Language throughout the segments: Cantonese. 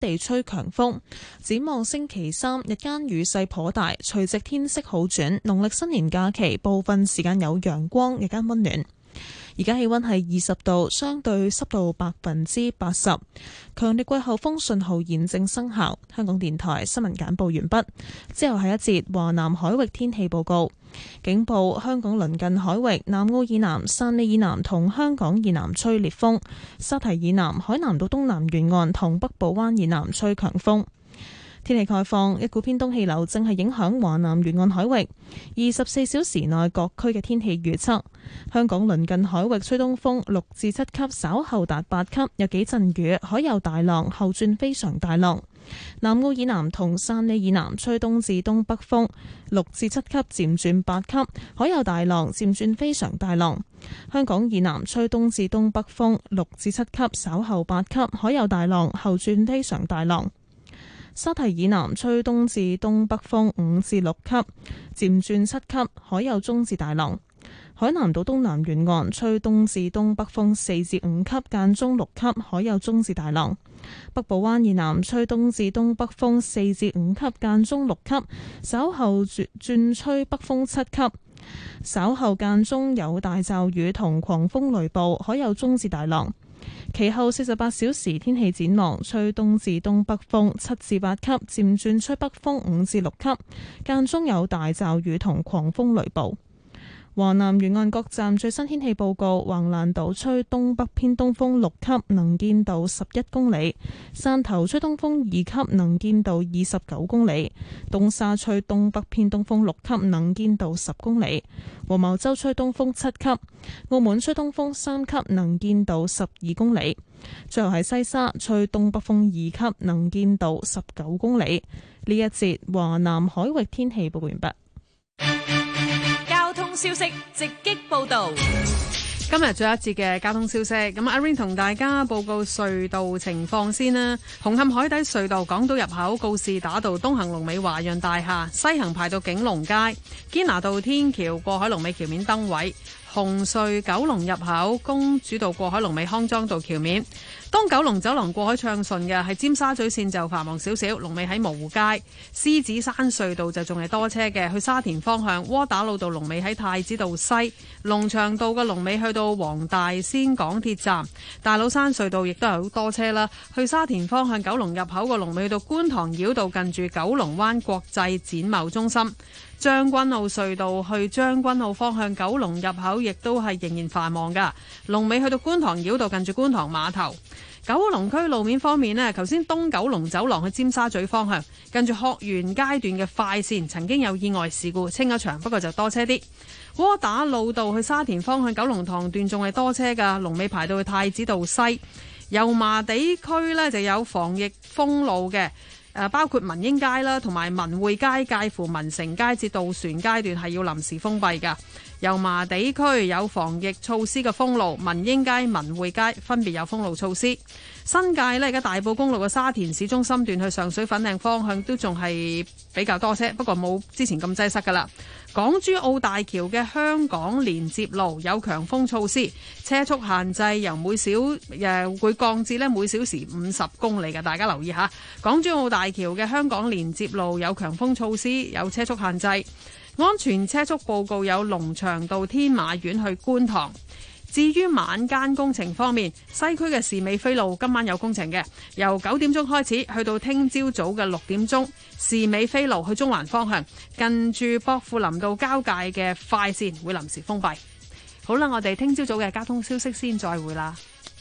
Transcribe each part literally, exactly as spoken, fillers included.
地吹強風。展望星期三日間雨勢頗大，除夕天色好轉，農曆新年假期部分時間有陽光，日間溫暖。而家氣溫係二十度，相對濕度百分之八十。強烈季候風信號現正生效。香港電台新聞簡報完畢。之後係一節華南海域天氣報告。警報：香港鄰近海域南澳以南、汕尾以南同香港以南吹烈風；沙堤以南、海南島東南沿岸同北部灣以南吹強風。天氣概況：一股偏東氣流正係影響華南沿岸海域。二十四小時內各區嘅天氣預測：香港鄰近海域吹東風六至七級，稍後達八級，有幾陣雨，海有大浪，後轉非常大浪。南澳以南同汕尾以南吹東至東北風六至七級，漸轉八級，海有大浪，漸轉非常大浪。香港以南吹東至東北風六至七級，稍後八級，海有大浪，後轉非常大浪。沙堤以南吹東至東北風五至六級，漸轉七級，海有中至大浪。海南島東南沿岸吹東至東北風四至五級，間中六級，海有中至大浪。北部灣以南吹東至東北風四至五級，間中六級，稍後轉轉吹北風七級，稍後間中有大驟雨同狂風雷暴，海有中至大浪。其後四十八小時天氣展望：吹東至東北風七至八級，漸轉吹北風五至六級，間中有大驟雨同狂風雷暴。華南沿岸各站最新天氣報告：橫瀾島吹東北偏東風六級，能見度十一公里；汕頭吹東風二級，能見度二十九公里；東沙吹東北偏東風六級，能見度十公里；黃茅洲吹東風七級；澳門吹東風三級，能見度十二公里；最後係西沙吹東北風二級，能見度十九公里。呢一節華南海域天氣報告完畢。 交通消息直擊報道。 今日最後一節嘅交通消息，咁阿 Rain 同大家報告隧道情況先啦。紅磡海底隧道港島入口告士打道東行龍尾華潤大廈，西行排到景隆街；堅拿道天橋過海龍尾橋面燈位。紅隧九龍入口公主道過海龍尾康莊道橋面，東九龍走廊過海暢順嘅，係尖沙咀線就繁忙少少，龍尾喺蕪湖街。獅子山隧道就仲係多車嘅，去沙田方向窩打老道龍尾喺太子道西，龍翔道嘅龍尾去到黃大仙港鐵站。大老山隧道亦都係好多車啦，去沙田方向九龍入口個龍尾去到觀塘繞道近住九龍灣國際展貿中心。將軍澳隧道去將軍澳方向九龍入口亦都係仍然繁忙噶，龍尾去到觀塘繞道近住觀塘碼頭。九龍區路面方面呢，頭先東九龍走廊去尖沙咀方向近住學園階段嘅快線曾經有意外事故，清咗場，不過就多車啲。窩打老道去沙田方向九龍塘段仲係多車噶，龍尾排到去太子道西。油麻地區呢就有防疫封路嘅。誒包括民英街啦，同埋民匯街介乎民城街至渡船街段係要臨時封閉㗎。油麻地區有防疫措施嘅封路，民英街、民匯街分別有封路措施。新界呢，而家大埔公路嘅沙田市中心段去上水粉嶺方向都仲係比較多車，不過冇之前咁擠塞㗎啦。港珠澳大橋嘅香港連接路有強風措施，車速限制由每小誒會降至咧每小時五十公里嘅，大家留意下。港珠澳大橋嘅香港連接路有強風措施，有車速限制。安全車速報告有龍翔道天馬苑去觀塘。至於晚間工程方面，西區嘅士美菲路今晚有工程嘅，由九點鐘開始去到聽朝早嘅六點鐘，士美菲路去中環方向近住薄扶林道交界嘅快線會臨時封閉。好啦，我哋聽朝早嘅交通消息先再會啦。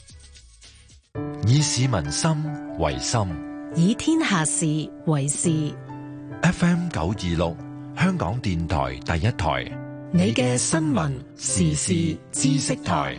以市民心為心， 以天下事為事。 F M 九二六香港電台第一台， 你嘅新聞時事知識台。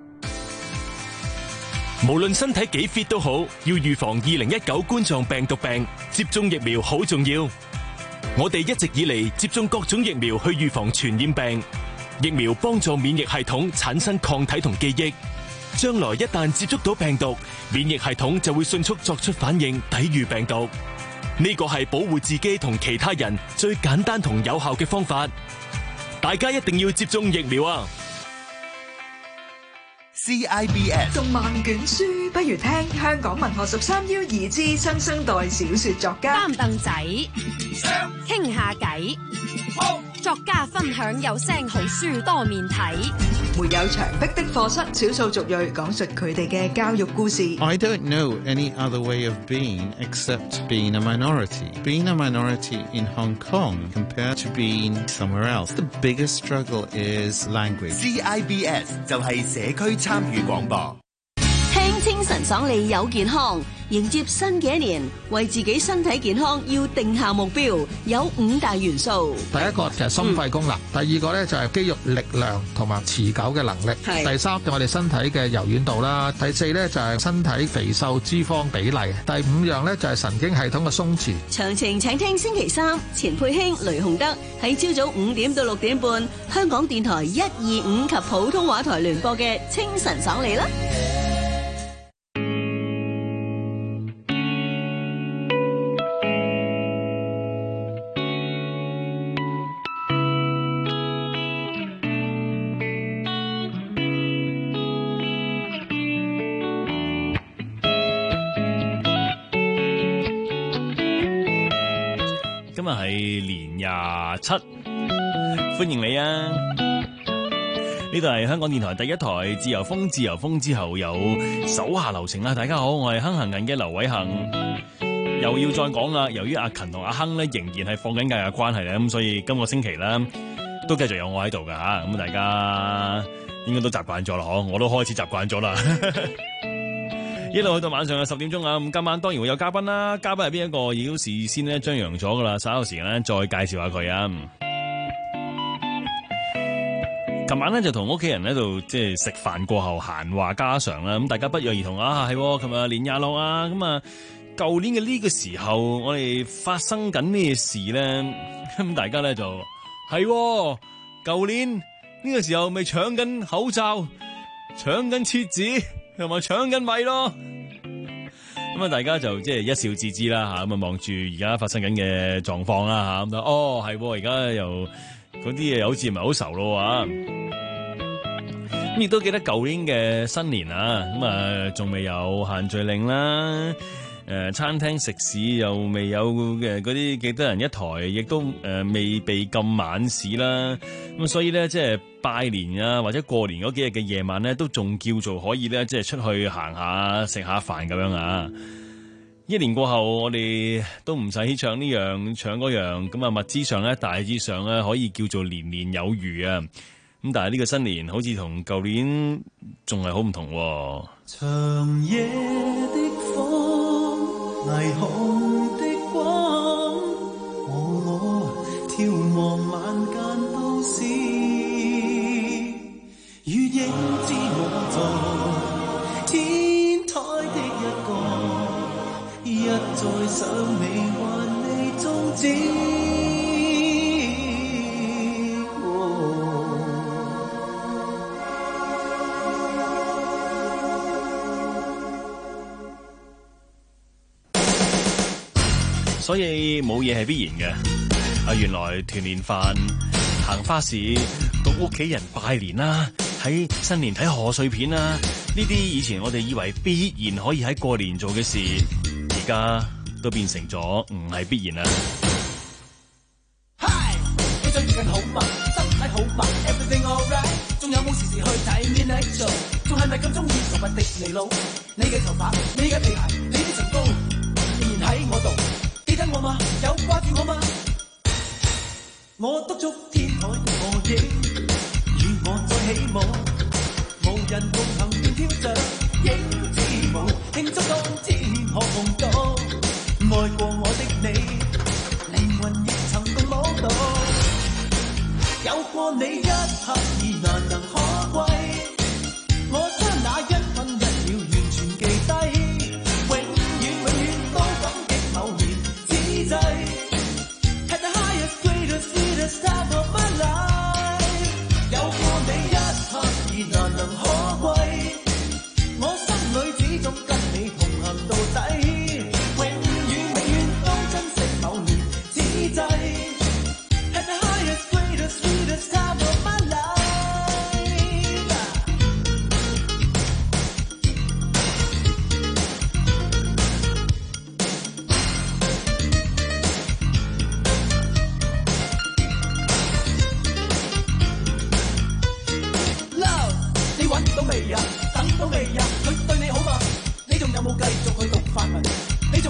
無論身體幾 fit 都好，要預防二零一九冠狀病毒病，接種疫苗好重要。我哋一直以嚟接種各種疫苗去預防傳染病，疫苗幫助免疫系統產生抗體同記憶，將來一旦接觸到病毒，免疫系統就會迅速作出反應，抵禦病毒。呢個係保護自己同其他人最簡單同有效嘅方法。大家一定要接種疫苗啊！ C I B S。 讀萬卷書不如聽香港文學十三邀二之新生代小說作家擔凳仔傾下偈，作家分享有聲好書多面睇， 沒有牆壁的課室，少數族裔講述佢哋嘅教育故事。 I don't know any other way of being except being a minority. Being a minority in Hong Kong compared to being somewhere else. The biggest struggle is language. C I B S 就係社區參與廣播。 聽清晨爽利有健康，迎接新嘅一年，為自己身體健康要定下目標，有五大元素。 第一個就係心肺功能，嗯、第二個咧就係肌肉力量同埋持久嘅能力，第三就我哋身體嘅柔軟度啦，第四咧就係身體肥瘦脂肪比例，第五樣咧就係神經系統嘅鬆弛。 詳情請聽星期三錢佩興、雷洪德喺朝早五點到六點半，香港電台一二五及普通話台聯播嘅清晨爽利啦。 今日係年廿七，歡迎你啊！呢度係香港電台第一台自由風，自由風之後有手下留情啦。大家好，我係哼行人嘅劉偉恒，又要再講啦。由於阿勤同阿亨咧仍然係放緊假嘅關係咧，咁所以今個星期咧都繼續有我喺度噶吓，咁大家應該都習慣咗啦，嗬，我都開始習慣咗啦。一路去到晚上嘅十點鐘啊！咁今晚當然會有嘉賓啦，嘉賓係邊一個？已經事先咧張揚咗噶啦，稍後時間咧再介紹下佢啊！琴晚咧就同屋企人喺度即係食飯過後閒話家常啦，咁大家不約而同啊，係琴日年廿六啊，咁啊舊年嘅呢個時候我哋發生緊咩事咧？咁大家咧就係舊年呢個時候咪搶緊口罩、搶緊廁紙同埋搶緊米咯，咁啊大家就即係一笑置之啦吓，咁啊望住而家發生緊嘅狀況啦吓，咁哦係，而家又嗰啲嘢好似唔係好愁咯啊，咁亦都記得舊年嘅新年啊，咁啊仲未有限聚令啦，誒餐廳食肆又未有嘅嗰啲幾多人一台，亦都誒未被禁晚市啦，咁所以咧即係拜年啊，或者過年嗰幾日嘅夜晚咧，都仲叫做可以咧，即係出去行下食下飯咁樣啊！一年過後，我哋都唔使搶呢樣搶嗰樣，咁啊物資上咧，大致上咧可以叫做年年有餘啊！咁但係呢個新年好似同舊年仲係好唔同喎。 長夜的風，霓虹的光，我我眺望晚間都市。如影之我在天台的一角，一再想你還未終止。 所以冇嘢係必然嘅。啊，原來團年飯、行花市、到屋企人拜年啦，喺新年睇賀歲片啦，呢啲以前我哋以為必然可以喺過年做嘅事，而家都變成咗唔係必然啦。 Hi， 你最近好嘛？身體好嘛 ？Everything alright？ 仲有冇時時去睇 Midnight Show？ 仲係咪咁中意寵物迪士尼佬？你嘅頭髮、你嘅皮鞋、你啲唇膏，仍然喺我度。記得我嗎？有掛住我嗎？我督促天台的我影，與我再起舞，無人共行便跳着影之舞，慶祝當天可共度，愛過我的你，靈魂亦曾共舞蹈，有過你一刻已難能可貴，我將那一分一秒完全記低。Had the highest, greatest, sweetest time of my life。 有過你一刻已難能可貴，我心裏始終跟你同行到底，永遠永遠都珍惜某年之際。Had the highest, greatest, sweetest time of my life。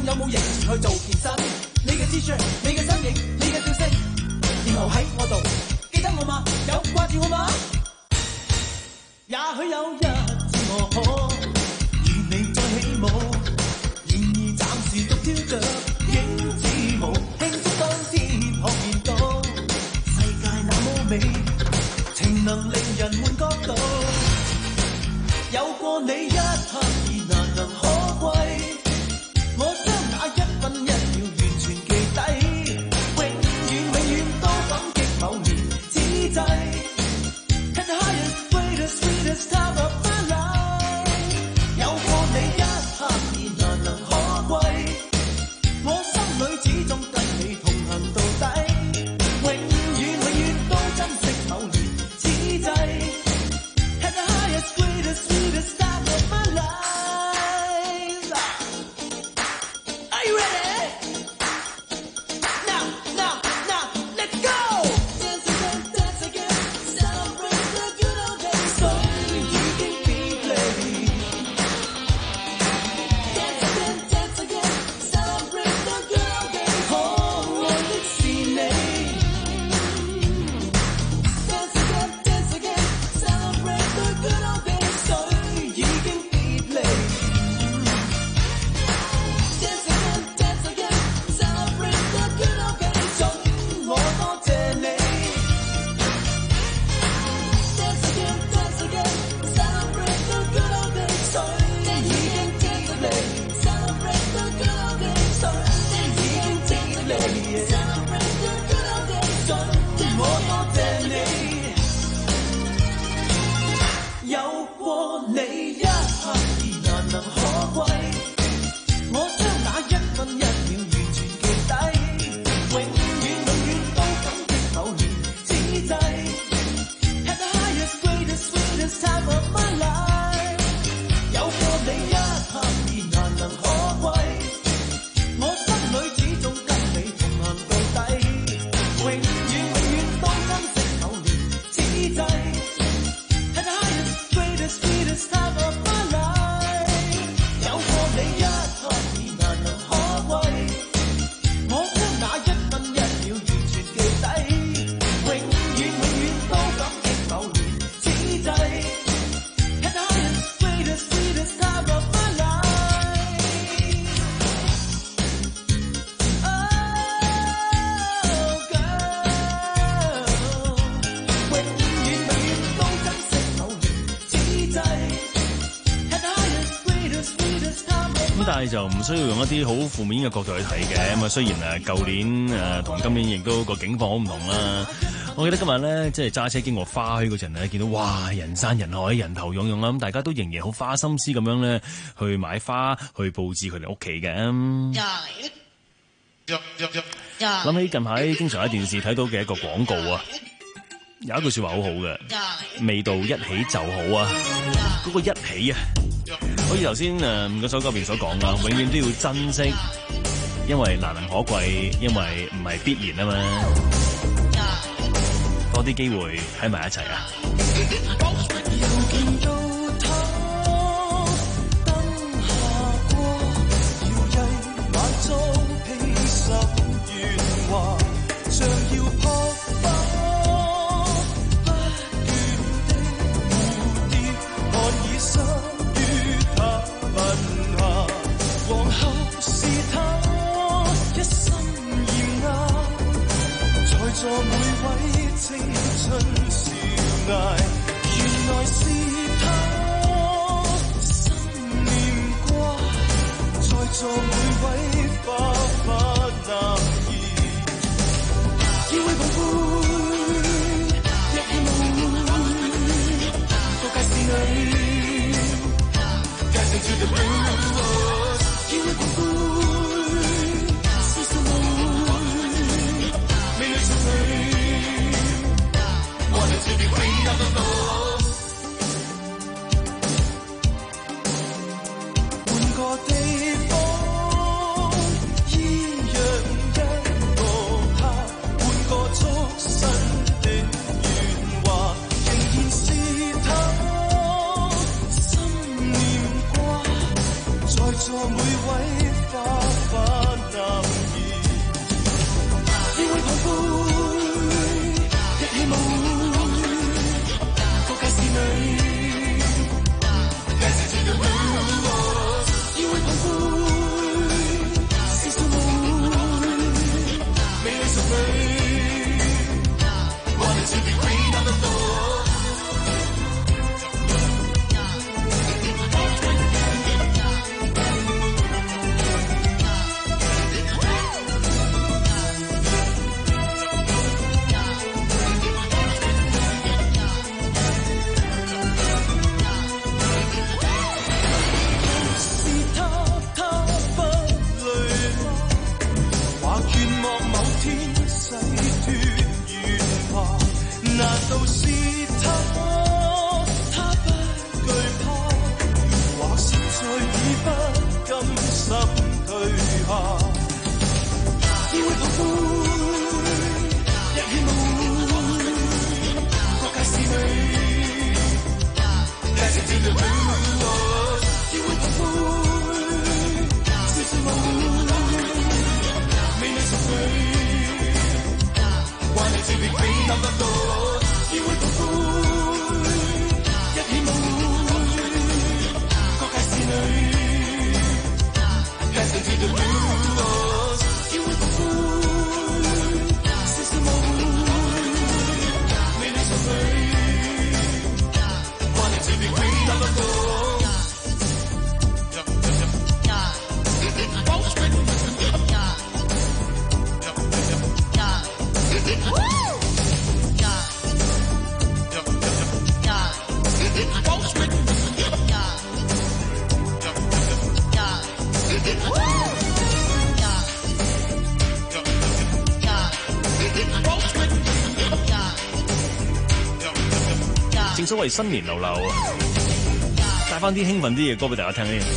仲有冇型去做健身？你嘅 T-shirt， 你嘅身形，你嘅笑聲，然後喺我度記得我嗎？有掛住我嗎？也許有日自我可與你再起舞，然而暫時獨跳着影子舞，慶祝當天學見到世界那麼美，情能令人換角度，有過你一刻已難能可貴，我將那一分一秒完全記低，永遠永遠都感激某年之際。At the highest, greatest, sweetest time of my life， 有過你一刻已難能可貴，我心裏始終跟你同行到底，永遠永遠都珍惜某年之際。At the highest, greatest, sweetest time of my life， Are you ready? Now, now, now, let's go! Dance again, dance again, celebrate the good old days. So you can be ready. Dance again, dance again, celebrate the good old days. Oh, let's see me. Dance again, dance again, celebrate the good old days. So you can be ready. Dance again, dance again, celebrate the good old days. 祝我多謝你。Dance again, dance again, celebrate the good old days. 誰已經記得你 Celebrate the good old days. 誰已經記得你 Celebrate the good old days. 祝我多謝你。有過你一刻已難能可貴，我將那一分一秒完全記低，永遠永遠都感激某年之際。At the highest, greatest, sweetest time of my life， 有過你一刻已難能可貴，我心裏始終跟你同行到底，永遠永遠都珍惜某年之際。At the highest, greatest, sweetest time of my life， 有過你一刻已難能可貴，我將那一分一秒完全記低，永遠永遠都感激某年之際。At the highest, greatest, sweetest time of my life， Oh girl， 永遠永遠都珍惜某年之際。At the highest, greatest, sweetest time of my life。 咁但係就唔需要用一啲好負面嘅角度去睇嘅。咁啊，雖然誒舊年誒同今年亦都個境況好唔同啦。我記得今日咧，即係揸車經過花墟嗰陣咧，見到哇人山人海，人頭湧湧啦。咁大家都仍然好花心思咁樣咧，去買花，去佈置佢哋屋企嘅。諗起近排經常喺電視睇到嘅一個廣告啊，有一句説話好好嘅，味道一起就好啊。嗰個一起啊，好似頭先誒嗰首歌入邊所講啦，永遠都要珍惜，因為難能可貴，因為唔係必然啊嘛。多啲機會喺埋一齊啊！ 又見到他燈下過，搖曳晚裝披十月華，像要撲花，不斷的蝴蝶看已生於他吻下，皇后是他一生豔壓，在座每位青春少艾，原來是他心念掛，在座每位花花男兒，要會捧杯，一起舞，到街市裏，介紹 to the blues， 要會捧杯，絲絲舞，美女少女。To be queen of the floor， 換個地方， 所謂新年流流，帶翻啲興奮啲嘅歌俾大家聽先。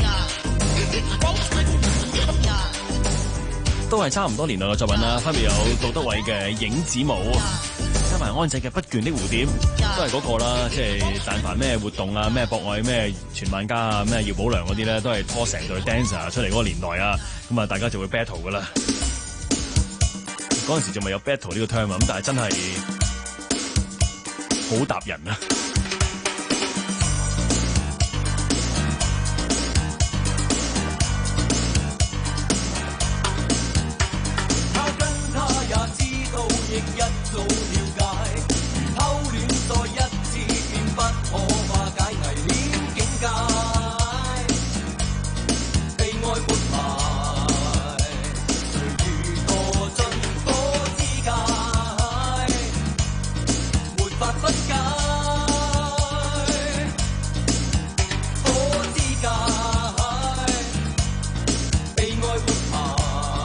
都係差唔多年代嘅作品啦，分別有杜德偉嘅《影子舞》，加埋安仔嘅《不倦的蝴蝶》，都係嗰個啦。即係但凡咩活動啊、咩博愛、咩全萬家啊、咩姚寶良嗰啲咧，都係拖成隊 dancer 出嚟嗰個年代啊。咁啊，大家就會 battle 噶啦。嗰陣時仲未有 battle 呢個 term 啊，咁但係真係好搭人啊！ 亦一早了解，偷戀再一次便不可化解危險境界，被愛活埋，誰遇墮進火之界，沒法分解，火之界，被愛活埋。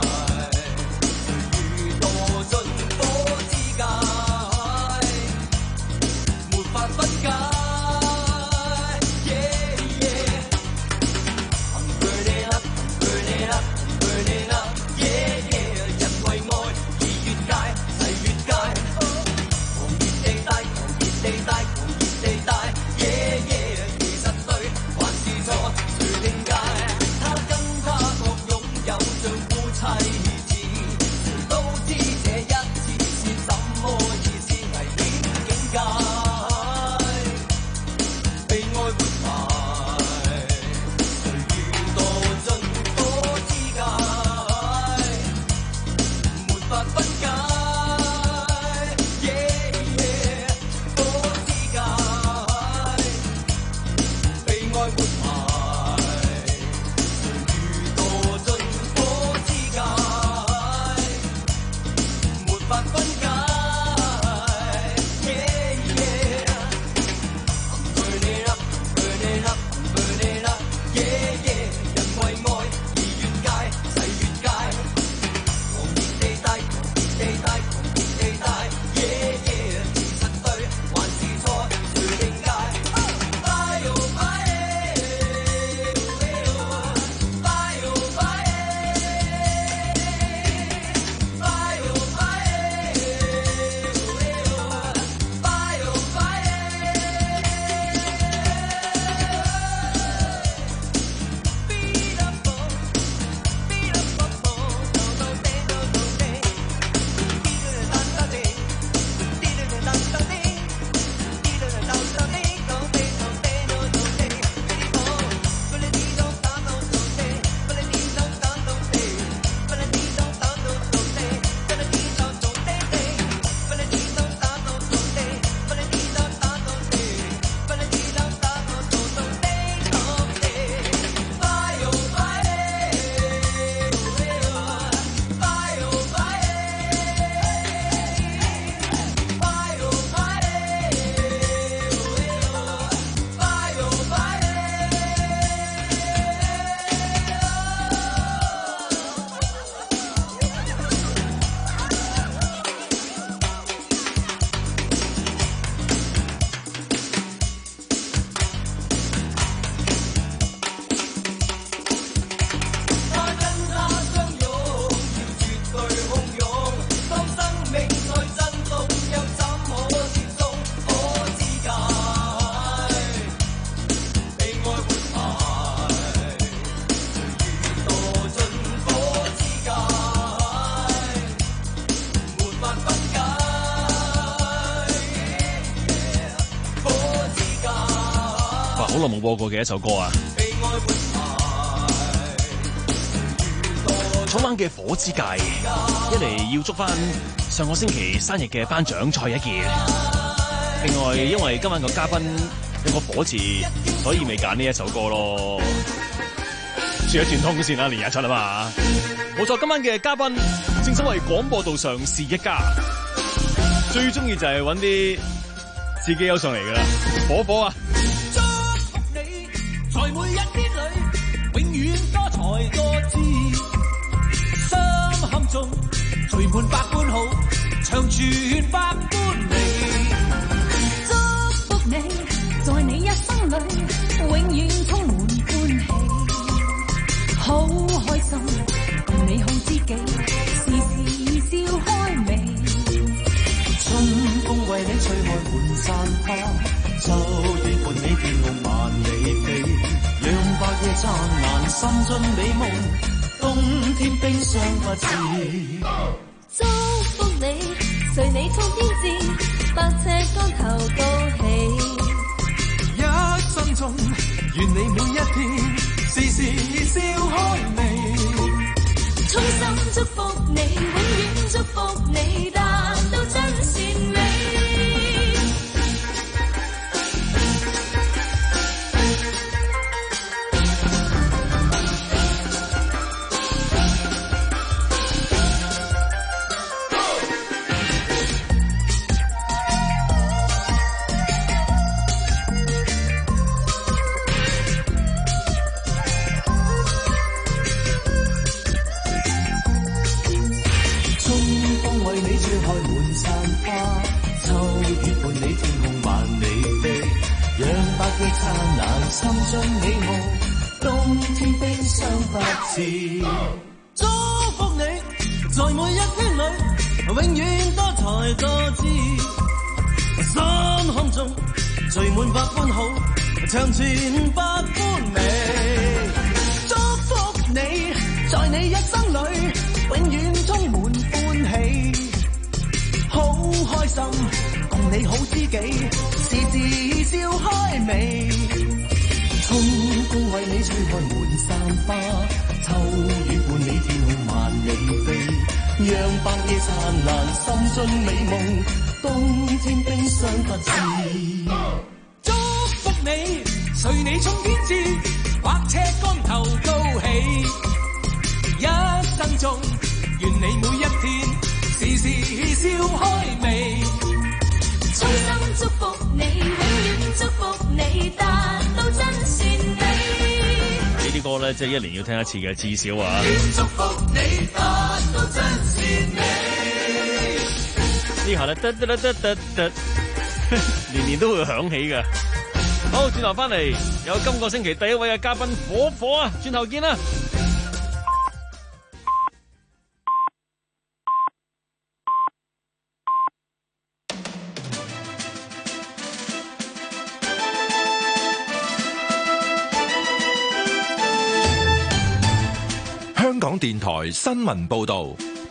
好耐冇播過嘅一首歌啊！草蜢嘅《火之界》，一嚟要祝翻上個星期生日嘅班長蔡一傑。另外，因為今晚個嘉賓有個火字，所以未揀呢一首歌咯。轉一轉通先啦，年廿七啊嘛。冇錯，今晚嘅嘉賓正所謂廣播道上是一家，最中意就係揾啲自己有上嚟噶啦，火火啊！ 在每一天裏，永遠多才多姿，心坎中聚滿百般好，長存百般美。祝福你， 裏永遠充滿歡喜，好開心共你好知己，時時笑開眉。 春風為你吹開滿山花，秋雨伴你天空萬里飛，讓白夜燦爛心盡美夢，冬天冰霜不至。 祝福你，隨你衝天志，百尺竿頭高起。 一生中，願你每一天時時笑開眉。 衷心祝福你，永遠祝福你，達到真善美。 心盡美夢，冬天冰霜不至。祝福你，在每一天裏，永遠多才多姿。心胸中聚滿百般好，長存百般美。祝福你，在你一生裏，永遠充滿歡喜。好開心，共你好知己，時時笑開眉。春風為你吹開滿山花，秋雨伴你天空萬里飛，讓白夜燦爛心盡美夢，冬天冰霜不至。祝福你，隨你衝天志，百尺竿頭高起。一生中，願你每一天時時笑開眉。 衷心祝福你，永遠祝福你，達到真善美。 呢啲歌咧，即係一年要聽一次嘅，至少啊。 祝福你，達到真善美。 呢下咧，得得得得得得，年年都會響起嘅。好，轉頭翻嚟有今個星期第一位嘅嘉賓火火啊，轉頭見啦。 香港電台新聞報道，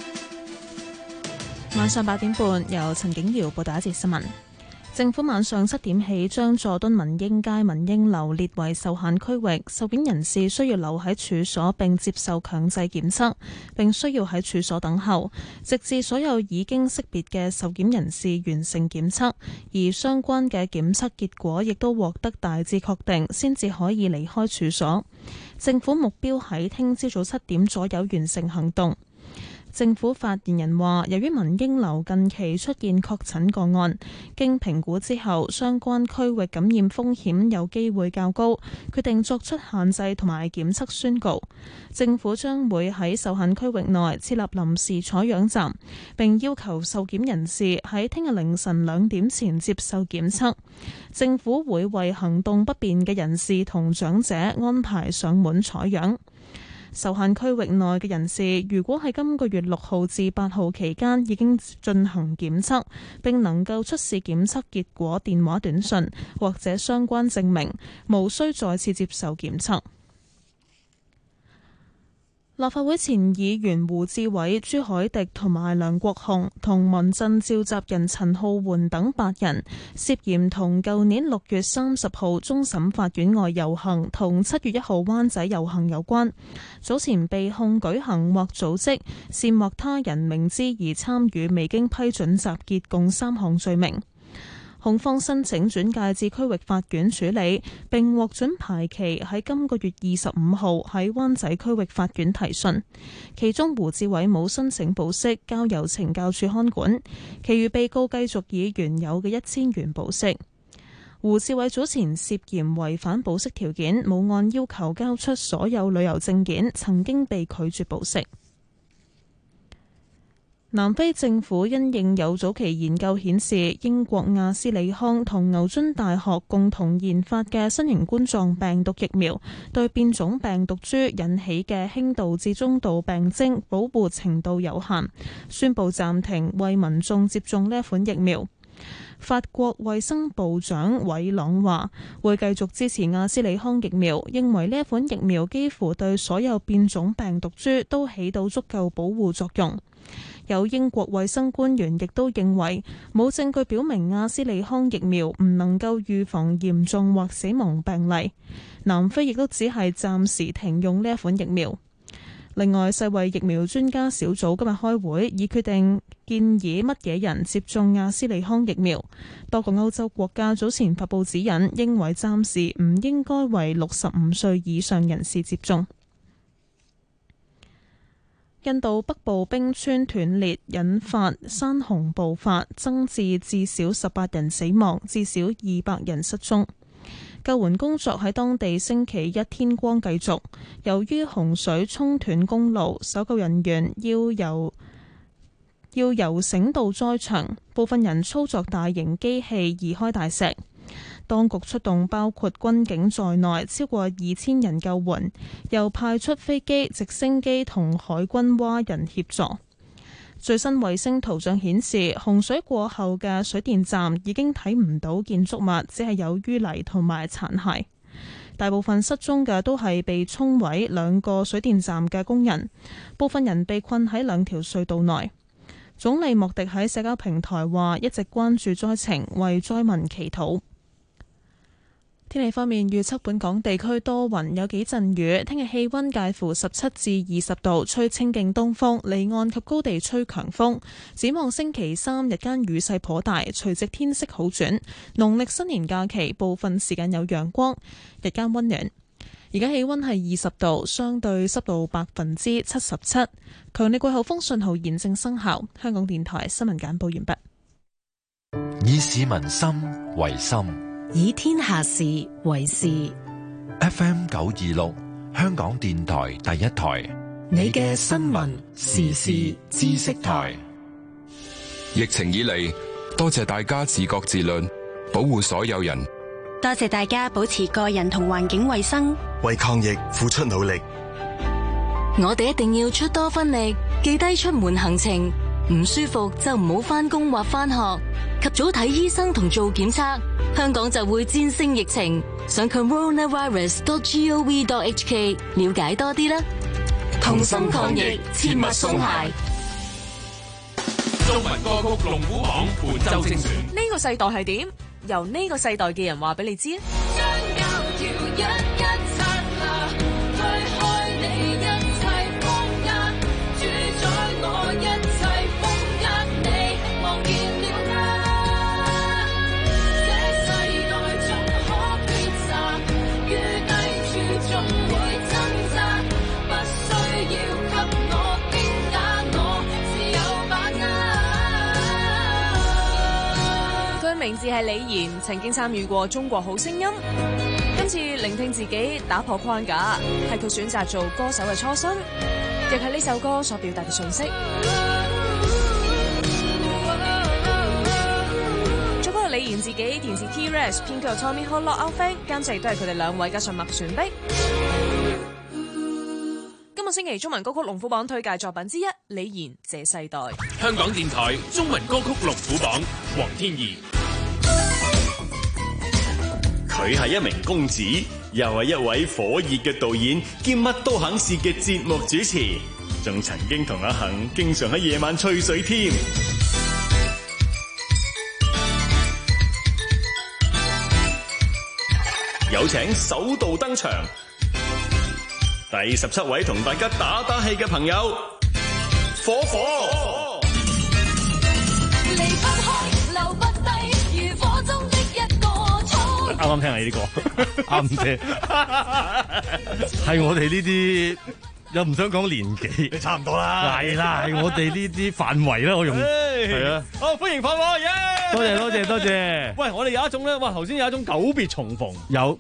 晚上八點半由陳景瑤報道一節新聞。政府晚上七點起將佐敦民英街民英樓列為受限區域，受檢人士需要留喺處所並接受強制檢測，並需要喺處所等候，直至所有已經識別嘅受檢人士完成檢測，而相關嘅檢測結果亦都獲得大致確定，先至可以離開處所。政府目標喺聽朝早七點左右完成行動。政府發言人話，由於民英樓近期出現確診個案，經評估之後，相關區域感染風險有機會較高，決定作出限制同埋檢測宣告。政府將會喺受限區域內設立臨時採樣站，並要求受檢人士喺聽日凌晨兩點前接受檢測。政府會為行動不便嘅人士同長者安排上門採樣。受限區域內嘅人士，如果喺今個月六號至八號期間已經進行檢測，並能夠出示檢測結果、電話短訊或者相關證明，無需再次接受檢測。立法會前議員胡志偉、朱凱廸同埋梁國雄同民陣召集人陳浩桓等八人涉嫌同舊年六月三十號終審法院外遊行同七月一號灣仔遊行有關，早前被控舉行或組織煽惑他人明知而參與未經批准集結共三項罪名。控方申請轉介至區域法院處理，並獲准排期喺今個月二十五號喺灣仔區域法院提訊。其中胡志偉冇申請保釋，交由懲教署看管，其餘被告繼續以原有嘅一千元保釋。胡志偉早前涉嫌違反保釋條件，冇按要求交出所有旅遊證件，曾經被拒絕保釋。 南非政府因應有早期研究顯示，英國亞斯里康同牛津大學共同研發嘅新型冠狀病毒疫苗，對變種病毒株引起嘅輕度至中度病徵保護程度有限，宣布暫停為民眾接種呢一款疫苗。法國衛生部長韋朗話會繼續支持亞斯里康疫苗，認為呢一款疫苗幾乎對所有變種病毒株都起到足夠保護作用。有英國衛生官員亦都認為冇證據表明亞斯里康疫苗唔能夠預防嚴重或死亡病例。南非亦都只係暫時停用呢一款疫苗。另外，世衛疫苗專家小組今日開會，以決定建議乜嘢人接種亞斯里康疫苗。多個歐洲國家早前發布指引，認為暫時唔應該為六十五歲以上人士接種。印度北部冰川斷裂，引發山洪暴發，增至至少十八人死亡，至少二百人失蹤。救援工作喺當地星期一天光繼續。由於洪水沖斷公路，搜救人員要由要游繩到災場，部分人操作大型機器移開大石。當局出動包括軍警在內超過二千人救援，又派出飛機、直升機同海軍蛙人協助。最新衛星圖像顯示，洪水過後嘅水電站已經睇唔到建築物，只係有淤泥同埋殘骸。大部分失蹤嘅都係被沖毀兩個水電站嘅工人，部分人被困喺兩條隧道內。總理莫迪喺社交平台話，一直關注災情，為災民祈禱。天氣方面，預測本港地區多雲，有幾陣雨。聽日氣溫介乎十七至二十度，吹清勁東風，離岸及高地吹強風。展望星期三日間雨勢頗大，除夕天色好轉。農曆新年假期部分時間有陽光，日間溫暖。而家氣溫係二十度，相對濕度百分之七十七。強烈季候風信號現正生效。香港電台新聞簡報完畢。 以市民心為心， 以天下事為事。 F M 九二六，香港電台第一台， 你嘅新聞時事知識台。 疫情以嚟，多謝大家自覺自律，保護所有人。 多謝大家保持個人同環境衛生， 為抗疫付出努力。 我哋一定要出多分力，記低出門行程，唔舒服就唔好返工或返學，及早睇醫生同做檢測，香港就會戰勝疫情。上 coronavirus dot gov dot hk 了解多啲啦。同心抗疫，切勿鬆懈。 中文歌曲龍虎榜本周精選。 呢個世代係點？由呢個世代嘅人話俾你知。名字係李賢，曾經參與過中國好聲音。今次聆聽自己打破框架，係佢選擇做歌手嘅初心，亦係呢首歌所表達嘅訊息。作曲李賢自己，填詞 T-Rex， 編曲 Tommy Hollow Outfit， 監製都係佢哋兩位加上麥旋碧。今個星期中文歌曲龍虎榜推介作品之一，李賢這世代。 香港電台中文歌曲龍虎榜，黃天怡。 佢係一名公子，又係一位火熱嘅導演兼乜都肯試嘅節目主持，仲曾經同阿恒經常喺夜晚吹水添。有請首度登場，第十七位同大家打打氣嘅朋友，火火。離不開，留不低，如火中的一個初。啱啱聽下呢啲歌，啱聽。係我哋呢啲又唔想講年紀，你差唔多啦。係啦，係我哋呢啲範圍啦，我用係啊。好，歡迎火火，耶！多謝多謝多謝。喂，我哋有一種咧，哇，頭先有一種久別重逢，有。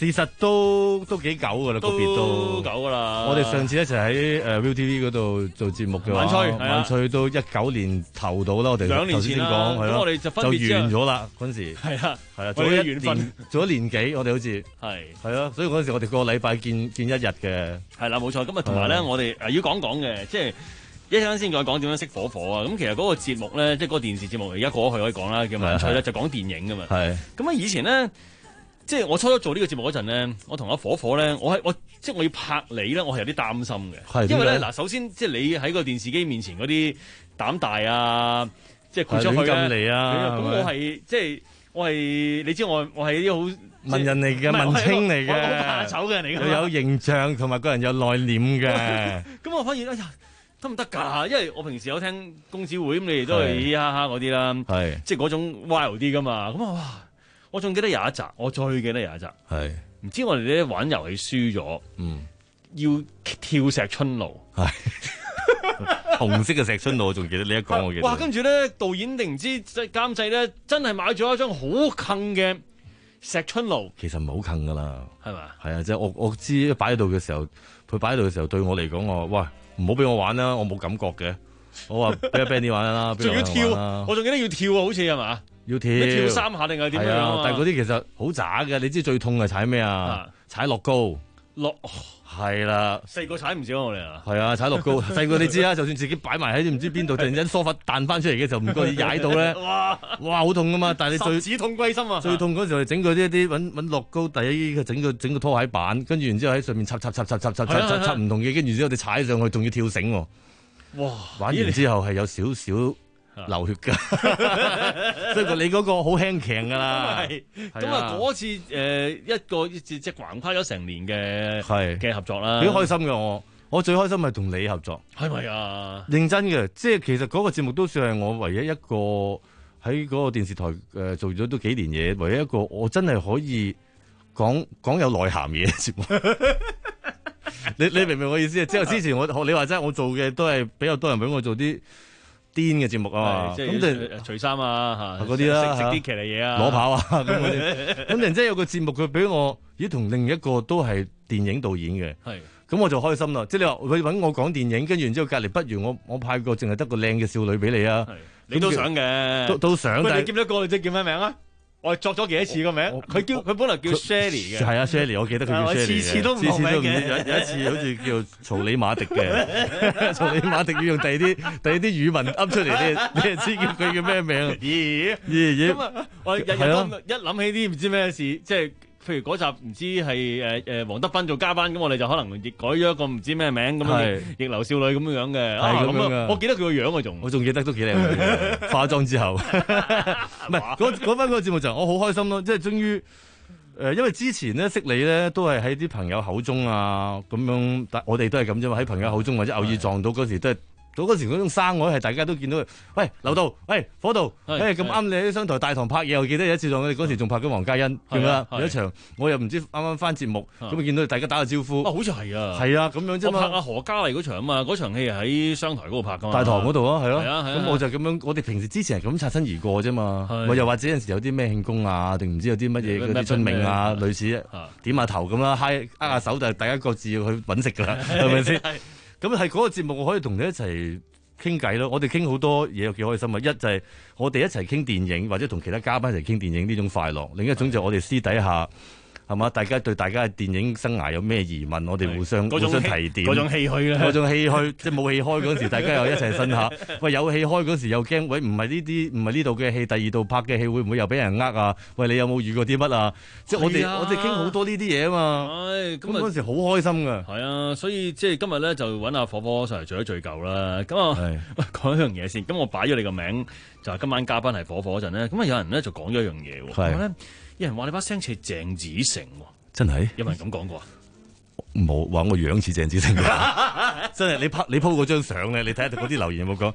事實都都幾久㗎啦，個別都久㗎啦。 我哋上次一齊喺誒 ViuTV 嗰度做節目嘅話， 晚吹晚吹都一九年頭到啦，我哋兩年前啦，咁我哋就分別就完咗啦嗰陣時。 係啊， 係啊，做咗一年，做咗年幾，我哋好似係係啊，所以嗰陣時我哋個禮拜見見一日嘅。 係啦，冇錯。咁啊，同埋咧，我哋誒要講講嘅，即係。一陣間先再講點樣識火火啊！咁其實嗰個節目咧，即係嗰個電視節目，而家過咗去可以講啦，叫晚吹咧，就講電影噶嘛。係。咁啊，以前咧，即係我初初做呢個節目嗰陣咧，我同阿火火咧，我係我即係我要拍你咧，我係有啲擔心嘅。係。因為咧，嗱，首先即係你喺個電視機面前嗰啲膽大啊，即係豁出去咧。 嚟啊！ 咁我係即係我係你知我我係啲好文人嚟嘅，文青嚟嘅， 好怕醜嘅人嚟嘅。 又有形象同埋個人有內斂嘅。 咁我發現哎呀〜得唔得㗎？因為我平時有聽公子會，咁你哋都係嘻嘻哈哈嗰啲啦，即係嗰種 wild 啲㗎嘛。咁啊，哇！我仲記得有一集，我最記得有一集，係唔知我哋咧玩遊戲輸咗，嗯，要跳石春路，係紅色嘅石春路，我仲記得你一講我記得。 哇！跟住咧，導演定唔知即係監製咧，真係買咗一張好近嘅石春路。 其實唔係好近㗎啦， 係嘛？ 係啊，即係我我知擺喺度嘅時候，佢擺喺度嘅時候對我嚟講，我哇！唔好俾我玩啦，我冇感覺嘅。我話俾阿 Benny 玩啦， 仲要跳，我仲記得要跳啊，好似係嘛？ 要跳， 你跳三下定係點樣啊？ 但係嗰啲其實好渣嘅，你知最痛係踩咩啊？踩樂高， 樂係啦， 細個踩唔少我哋啊。 係啊，踩樂高，細個你知啊，就算自己擺埋喺唔知邊度，突然間梳化彈翻出嚟嘅時候，唔覺意踩到咧，哇哇好痛噶嘛！但係你最十指痛歸心啊！ 最痛嗰時候整佢啲啲揾揾樂高第一個整個整個拖鞋板，跟住然之後喺上面插插插插插插插插插唔同嘅，跟住之後你踩上去，仲要跳繩喎。哇！玩完之後係有少少流血㗎，所以你嗰個好輕強㗎啦。 咁啊，嗰次誒一個即係橫跨咗成年嘅嘅合作啦， 幾開心嘅我。我最開心係同你合作， 係咪啊？ 認真嘅，即係其實嗰個節目都算係我唯一一個喺嗰個電視台誒、呃、做咗都幾年嘢，唯一一個我真係可以講講有內涵嘢嘅節目。你你明唔明我意思啊？即係之前我學你話齋，我做嘅都係比較多人俾我做啲癲嘅節目啊嘛， 咁就除衫啊嚇， 嗰啲啦， 食啲騎呢嘢啊， 攞跑啊咁嗰啲。咁突然之間有個節目佢俾我，咦同另一個都係電影導演嘅。係。咁我就開心啦，即係你話佢揾我講電影，跟住然之後隔離不如我我派個淨係得個靚嘅少女俾你啊！ 你都想嘅， 都都想。 但係你記唔記得個女仔叫咩名啊？我作咗幾多次個名？佢叫佢本來叫 Shelly 嘅。 係啊 Shelly， 我記得佢叫 Shelly 次次都唔同名嘅。 有有一次好似叫曹李馬迪嘅，曹李馬迪要用第二啲第二啲語文噏出嚟，你你係知叫佢叫咩名？ 咦咦咁啊！我日日都一諗起啲唔知咩事，即係。譬如嗰集唔知係誒誒黃德斌做加班，咁我哋就可能亦改咗一個唔知咩名咁樣，逆流少女咁樣樣嘅。係咁樣我記得佢個樣啊，仲我仲記得都幾靚嘅。化妝之後，唔係嗰嗰翻嗰個節目就我好開心咯，即係終於誒，因為之前咧識你咧都係喺啲朋友口中啊咁樣，但我哋都係咁啫嘛，喺朋友口中或者偶爾撞到嗰時都係。嗰嗰時嗰種生愛係大家都見到，喂劉導，喂火導，誒咁啱你喺商台大堂拍嘢，我記得有一次撞你嗰時仲拍緊黃嘉欣，記唔記得？有一場我又唔知啱啱翻節目，咁啊見到大家打個招呼， 啊好似係啊， 係啊咁樣啫嘛。 我拍阿何嘉麗嗰場啊嘛，嗰場戲係喺商台嗰度拍噶嘛， 大堂嗰度啊，係咯。咁我就咁樣，我哋平時之前係咁擦身而過啫嘛。咪又或者有陣時有啲咩慶功啊，定唔知有啲乜嘢嗰啲春茗啊，類似點下頭咁啦，嗨握下手，就大家各自要去揾食噶啦，係咪先？咁係嗰個節目，我可以同你一齊傾偈咯，我哋傾好多嘢又幾開心啊！一就係我哋一齊傾電影，或者同其他嘉賓一齊傾電影呢種快樂；另一種就係我哋私底下係嘛，大家對大家嘅電影生涯有咩疑問，我哋互相互相提點。 嗰種唏噓咧， 嗰種唏噓，即係冇戲開嗰時，大家又一齊呻下。喂，有戲開嗰時又驚，喂唔係呢啲，唔係呢度嘅戲，第二度拍嘅戲會唔會又俾人呃啊？喂，你有冇遇過啲乜啊？即係我哋我哋傾好多呢啲嘢啊嘛。咁嗰時好開心㗎。 係啊，所以即係今日咧就揾阿火火上嚟聚一聚舊啦。咁啊，講一樣嘢先。咁我擺咗你個名，就係今晚嘉賓係火火嗰陣咧。咁啊有人咧就講咗一樣嘢喎。係咧。有人話你把聲似鄭子誠喎， 真係有冇人咁講過啊？ 冇話我樣似鄭子誠，真係你拍你 po 嗰張相咧，你睇下嗰啲留言有冇講？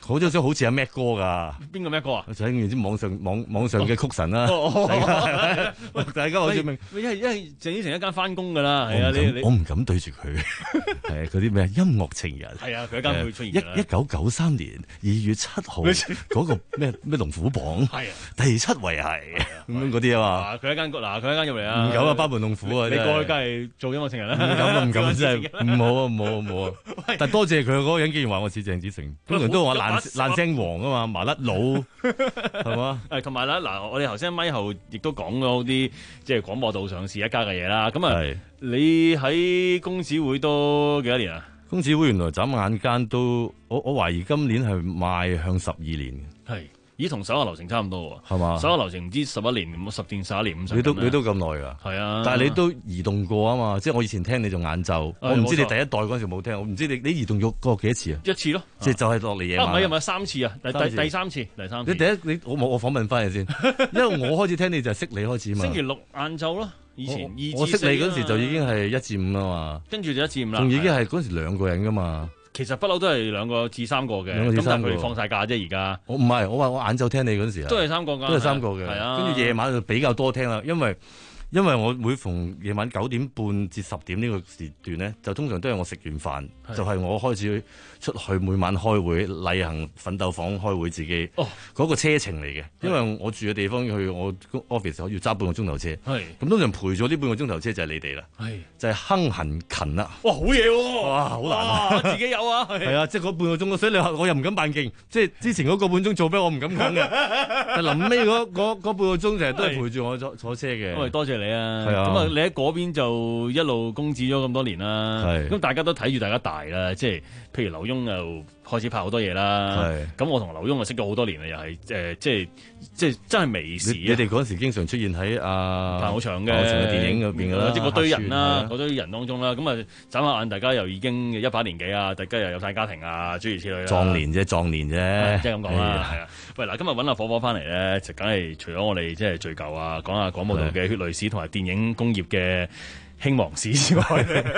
好多張好似阿 Mac 哥㗎。 邊個 Mac 哥啊？ 就喺唔知網上網網上嘅曲神啦。大家好似明， 因為因為鄭伊成一間翻工㗎啦，係啊，你你我唔敢對住佢。係嗰啲咩音樂情人？ 係啊，佢一間會出現。 一一九九三年二月七號嗰個咩咩龍虎榜， 係啊， 第七位係咁樣嗰啲啊嘛。 佢一間嗱佢一間入嚟啊， 唔敢啊，班門弄虎啊！ 你過去梗係做音樂情人啦。 唔敢啊，唔敢真係唔好啊，唔好啊，唔好啊！但多謝佢嗰個人，竟然話我似鄭子誠，通常都話爛爛聲王啊嘛，麻甩佬係嘛？ 誒，同埋咧嗱，我哋頭先咪後亦都講咗啲即係廣播道上市一家嘅嘢啦。咁啊，你喺公子會都幾多年啊？ 公子會原來眨眼間都，我我懷疑今年係邁向十二年嘅。 係。咦，同手下留情差唔多喎， 係嘛？ 手下留情唔知十一年、十年、十一年、五十年。 你都你都咁耐㗎？ 係啊， 但係你都移動過啊嘛，即係我以前聽你做晏晝，我唔知你第一代嗰陣時冇聽，我唔知你你移動咗過幾多次啊？ 一次咯， 即係就係落嚟夜晚。 啊唔係唔係三次啊，第第第三次，第三次。 你第一你我我我訪問翻你先，因為我開始聽你就係識你開始嘛。 星期六晏晝咯，以前二我識你嗰陣時就已經係一至五啊嘛， 跟住就一至五啦。 仲已經係嗰陣時兩個人㗎嘛。 其實不嬲都係兩個至三個嘅， 咁但係佢哋放晒假啫而家。 我唔係，我話我晏晝聽你嗰陣時啊， 都係三個㗎， 都係三個嘅。 係啊， 跟住夜晚就比較多聽啦，因為因為我每逢夜晚九點半至十點呢個時段咧，就通常都係我食完飯，就係我開始出去每晚開會，例行奮鬥房開會自己。哦，嗰個車程嚟嘅，因為我住嘅地方去我 office 要揸半個鐘頭車。係，咁通常陪咗呢半個鐘頭車就係你哋啦。係，就係坑行勤啦。 哇，好嘢喎！ 哇，好難啊！ 我自己有啊。 係啊，即係嗰半個鐘，所以你我又唔敢扮勁，即係之前嗰個半鐘做咩我唔敢講嘅。但臨尾嗰嗰嗰半個鐘成日都係陪住我坐坐車嘅。 喂，多謝你啊！ 係啊， 咁啊，你喺嗰邊就一路公子咗咁多年啦。係，咁大家都睇住大家大啦，即係譬如劉墉又開始拍好多嘢啦。係，咁我同劉墉啊識咗好多年啦，又係誒，即係即係真係微時。 你哋嗰陣時經常出現喺啊彭浩翔嘅電影入邊㗎啦， 即係嗰堆人啦，嗰堆人當中啦。咁啊，眨下眼大家又已經一把年紀啊，大家又有晒家庭啊，諸如此類啦。 壯年啫，壯年啫， 即係咁講啦。係啊，喂，嗱，今日揾阿火火翻嚟咧，就梗係除咗我哋即係敘舊啊，講下廣播道嘅血淚史同埋電影工業嘅興亡史之外，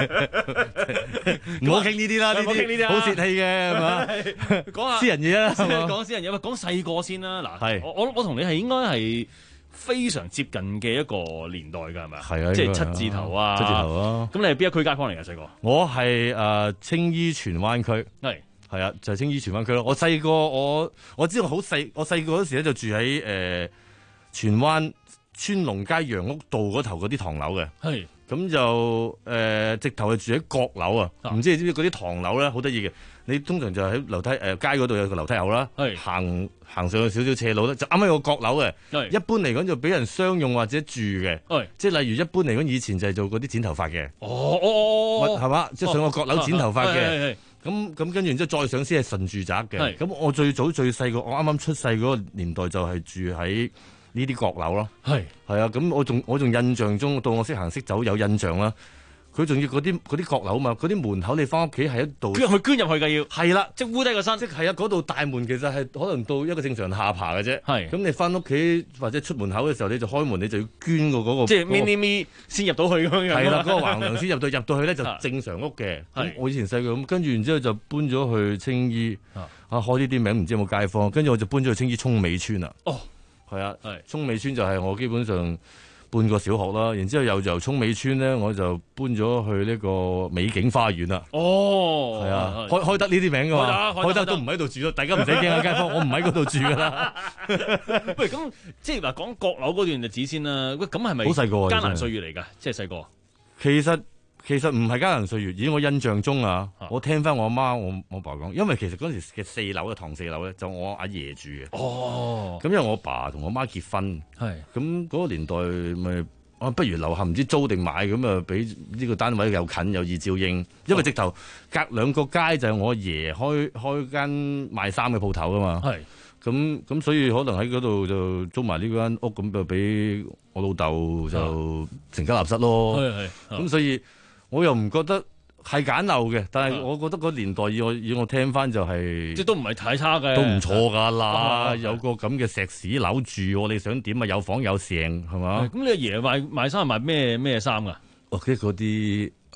唔好傾呢啲啦，呢啲好泄氣嘅係嘛？ 講下私人嘢啦， 講私人嘢，喂，講細個先啦。嗱，我我我同你係應該係非常接近嘅一個年代㗎，係咪啊？ 係啊， 即係七字頭啊， 七字頭啊。 咁你係邊一區街坊嚟㗎？細個我係誒青衣荃灣區， 係係啊，就係青衣荃灣區咯。我細個我我知道好細，我細個嗰時咧就住喺誒荃灣川龍街楊屋道嗰頭嗰啲唐樓嘅，係咁就誒、呃、直頭係住喺閣樓啊！唔知你知唔知嗰啲唐樓咧好得意嘅？你通常就喺樓梯誒、呃、街嗰度有個樓梯口啦，行行上去少少斜路咧，就啱啱個閣樓嘅。一般嚟講就俾人商用或者住嘅，即係例如一般嚟講以前就係做嗰啲剪頭髮嘅。哦哦係嘛？即係上個閣樓剪頭髮嘅。咁咁跟住然之後再上先係純住宅嘅。咁我最早最細個，我啱啱出世嗰個年代就係住喺呢啲閣樓咯，係係啊，咁我仲我仲印象中到我識行識走有印象啦。佢仲要嗰啲嗰啲閣樓嘛，嗰啲門口你翻屋企係一度捐入去捐入去嘅要係啦， 即係烏低個身， 即係啊嗰度大門其實係可能到一個正常下爬嘅啫。係咁你翻屋企或者出門口嘅時候，你就開門你就要捐過嗰個， 即係 mini me 先入到去咁樣。 係啦，嗰個橫梁先入到入到去咧就正常屋嘅。咁我以前細個咁，跟住然之後就搬咗去青衣啊，開呢啲名唔知有冇街坊，跟住我就搬咗去青衣涌尾村啦。哦。係啊，涌尾村就係我基本上半個小學啦，然之後又由涌尾村咧，我就搬咗去呢個美景花園啦。哦，係啊，開開得呢啲名噶嘛，開得都唔喺度住咯，大家唔使驚啊，街坊，我唔喺嗰度住噶啦。 喂，咁即係嗱，講閣樓嗰段日子先啦。喂，咁係咪好細個艱難歲月嚟噶？即係細個。 其實。其實唔係艱難歲月，以我印象中啊，我聽翻我阿媽、我我爸講，因為其實嗰陣時嘅四樓嘅唐四樓咧，就我阿爺住嘅。哦，咁因為我爸同我媽結婚，係咁嗰個年代咪，啊不如樓下唔知租定買，咁啊俾呢個單位又近又易照應，因為直頭隔兩個街就係我阿爺開開間賣衫嘅鋪頭噶嘛。係咁咁，所以可能喺嗰度就租埋呢間屋，咁就俾我老豆就成家立室咯。係係咁，所以。我又唔覺得係簡陋嘅，但係我覺得個年代以我以我聽翻就係、是， 即係都唔係太差嘅， 都唔錯噶啦。有個咁嘅石屎樓住，我哋想點啊？有房有成係嘛？ 咁你阿爺賣賣衫係賣咩咩衫噶？ 哦，即係嗰啲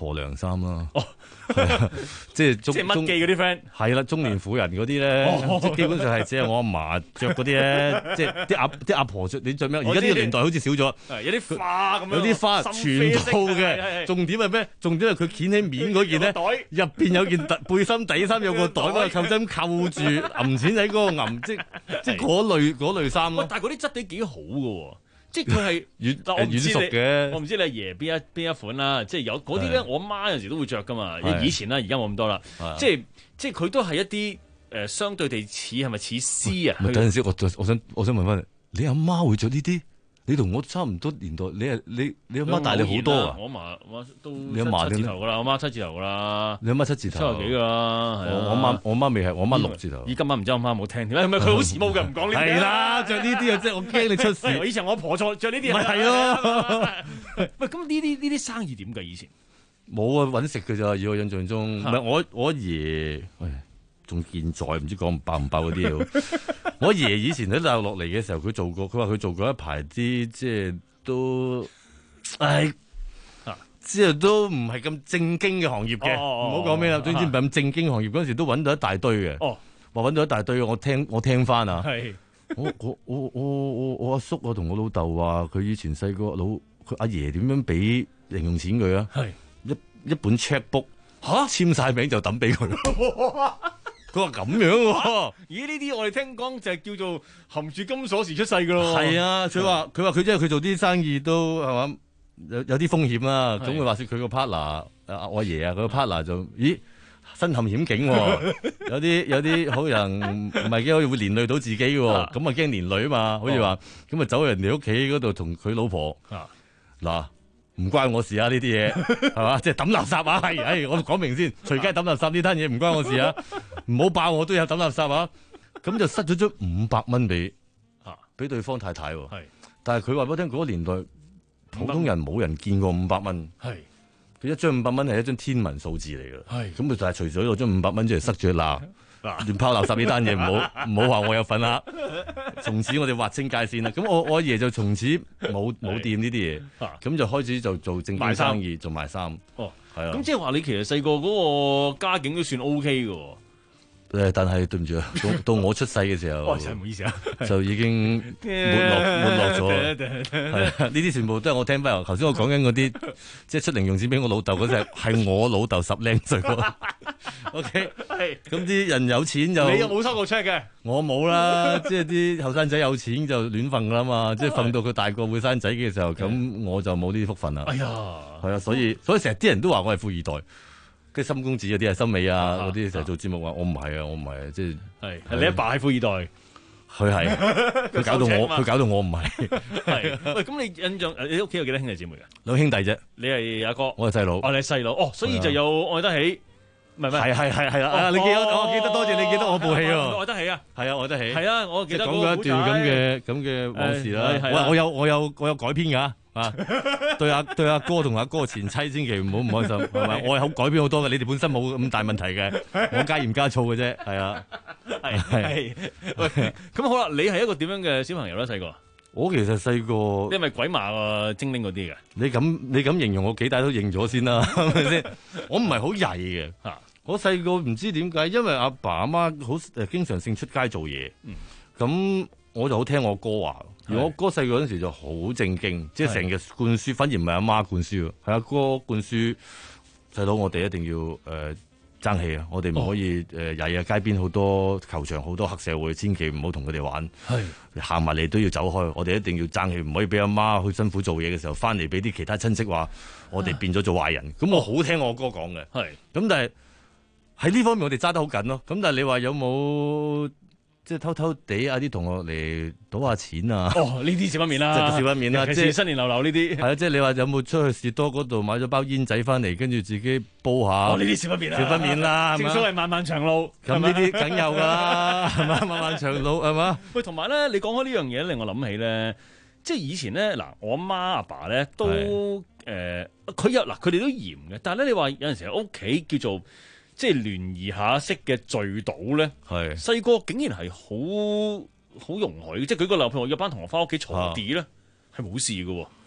婆涼衫啦。 哦， 即係中即係乜記嗰啲 friend 係啦，中年婦人嗰啲咧，即係基本上係只係我阿嫲着嗰啲咧，即係啲阿啲阿婆着，你着咩？而家呢個年代好似少咗， 有啲花咁樣， 有啲花全套嘅。重點係咩？重點係佢掀起面嗰件咧，入邊有件背心底衫，有個袋嗰個扣針扣住，揞錢喺嗰個揞，即即係嗰類嗰類衫咯。 但係嗰啲質地幾好嘅喎。即係佢係軟誒軟熟嘅， 我唔知你阿爺邊一邊一款啦。即係有嗰啲咧，我媽有時都會着噶嘛。以前啦，而家冇咁多啦。即係即係佢都係一啲誒、呃、相對地似係咪似絲啊？ 等陣先，我我想我想問翻你，你阿媽會着呢啲？你同我差唔多年代，你係你你阿媽大你好多啊！ 我阿媽都你阿媽七字頭噶啦，我媽七字頭噶啦。 你阿媽七字頭， 七廿幾噶啦。 我我媽我媽未係，我媽六字頭。 咦，今晚唔知我媽冇聽點？係咪佢好時髦嘅？唔講呢啲。 係啦，着呢啲啊，即係我驚你出事。 以前我婆錯着呢啲。 咪係咯。 喂，咁呢啲呢啲生意點計？以前冇啊，揾食嘅咋？以我印象中，唔係我我阿爺，仲健在，唔知講唔爆唔爆嗰啲嘢。我阿爺以前喺大陸落嚟嘅時候，佢做過，佢話佢做過一排啲即係都，唉，之後都唔係咁正經嘅行業嘅，唔好講咩啦。總之唔係咁正經行業嗰陣時，都揾到一大堆嘅。哦，話揾到一大堆，我聽我聽翻啊。係，我我我我我我阿叔我同我老豆話，佢以前細個老佢阿爺點樣俾零用錢佢啊？係一一本 checkbook 嚇簽晒名就抌俾佢。佢話咁樣喎， 咦？呢啲我哋聽講就係叫做含住金鎖匙出世噶咯。 係啊，佢話佢話佢即係佢做啲生意都係嘛有有啲風險啦。咁佢話説佢個 partner 啊，我阿爺啊，佢個 partner 就咦身陷險境喎，有啲有啲可能唔係幾可以會連累到自己喎，咁啊驚連累啊嘛，好似話咁啊走去人哋屋企嗰度同佢老婆嗱。唔關我事啊！呢啲嘢係嘛，即係抌垃圾啊！係，唉，我講明先，隨街抌垃圾呢單嘢唔關我事啊！唔好爆我都有抌垃圾啊！咁就塞咗張五百蚊俾啊，俾對方太太喎。係，但係佢話俾我聽，嗰個年代普通人冇人見過五百蚊。係，佢一張五百蚊係一張天文數字嚟㗎。係，咁佢就係除咗攞張五百蚊出嚟塞住嗱。亂拋垃圾呢單嘢唔好唔好話我有份啦，從此我哋劃清界線啦。咁我我阿爺就從此冇冇掂呢啲嘢，咁就開始就做正經生意，做賣衫。哦，係啊。 咁即係話你其實細個嗰個家境都算 O K 嘅。 誒，但係對唔住啊，到到我出世嘅時候， 哦，真係唔好意思啊， 就已經沒落沒落咗。係啊，呢啲全部都係我聽翻。頭先我講緊嗰啲，即係出零用錢俾我老豆嗰陣，係我老豆十零歲喎。O K， 係咁啲人有錢就， 你有冇收過 check 嘅？ 我冇啦，即係啲後生仔有錢就亂瞓噶啦嘛，即係瞓到佢大個會生仔嘅時候，咁我就冇呢啲福分啦。哎呀，係啊，所以所以成日啲人都話我係富二代。跟心公子嗰啲啊，森美啊嗰啲成日做節目話我唔係啊，我唔係啊，即係係係你阿爸係富二代， 佢係佢搞到我，佢搞到我唔係。 係喂，咁你印象你屋企有幾多兄弟姊妹㗎？ 兩兄弟啫， 你係阿哥， 我係細佬。 哦，你係細佬，哦，所以就有愛得起，唔係唔係， 係係係係啦。啊，你記得我記得多謝你記得我部戲喎。 愛得起啊， 係啊，愛得起。 係啊，我記得講過一段咁嘅咁嘅往事啦。我我有我有我有改編㗎。啊，對阿對阿哥同阿哥前妻千祈唔好唔開心，係咪？我係好改變好多嘅，你哋本身冇咁大問題嘅，我加鹽加醋嘅啫，係啊， 係係。喂，咁好啦，你係一個點樣嘅小朋友咧？細個， 我其實細個， 你係咪鬼馬啊精靈嗰啲嘅？ 你咁你咁形容我幾大都認咗先啦，係咪先？我唔係好曳嘅，我細個唔知點解，因為阿爸阿媽好誒經常性出街做嘢，咁、嗯、我就好聽我哥話。而我哥細個嗰陣時就好正經，即係成日灌輸，反而唔係阿媽灌輸，係阿哥灌輸細佬，我哋一定要誒、呃、爭氣啊！我哋唔可以誒曳啊！街邊好多球場，好多黑社會，千祈唔好同佢哋玩。係行埋嚟都要走開，我哋一定要爭氣，唔可以俾阿媽去辛苦做嘢嘅時候，翻嚟俾啲其他親戚話我哋變咗做壞人。咁我好聽我哥講嘅。係咁，但係喺呢方面我哋揸得好緊咯。咁但係你話有冇？即係偷偷地嗌啲同學嚟賭下錢啊！ 哦，呢啲少不免啦， 少不免啦， 即係新年流流呢啲。 係啊，即係你話有冇出去士多嗰度買咗包煙仔翻嚟，跟住自己煲下？ 哦，呢啲少不免啦， 少不免啦， 正所謂漫漫長路。 咁呢啲梗有㗎啦，係嘛？漫漫長路係嘛？ 喂，同埋咧，你講開呢樣嘢令我諗起咧，即係以前咧嗱，我阿媽阿爸咧都誒，佢有嗱，佢哋都嚴嘅，但係咧你話有陣時喺屋企叫做。即係聯誼下式嘅聚賭咧，係細個竟然係好好容許，即係舉個例，譬如我約班同學翻屋企坐地咧，係冇事嘅喎。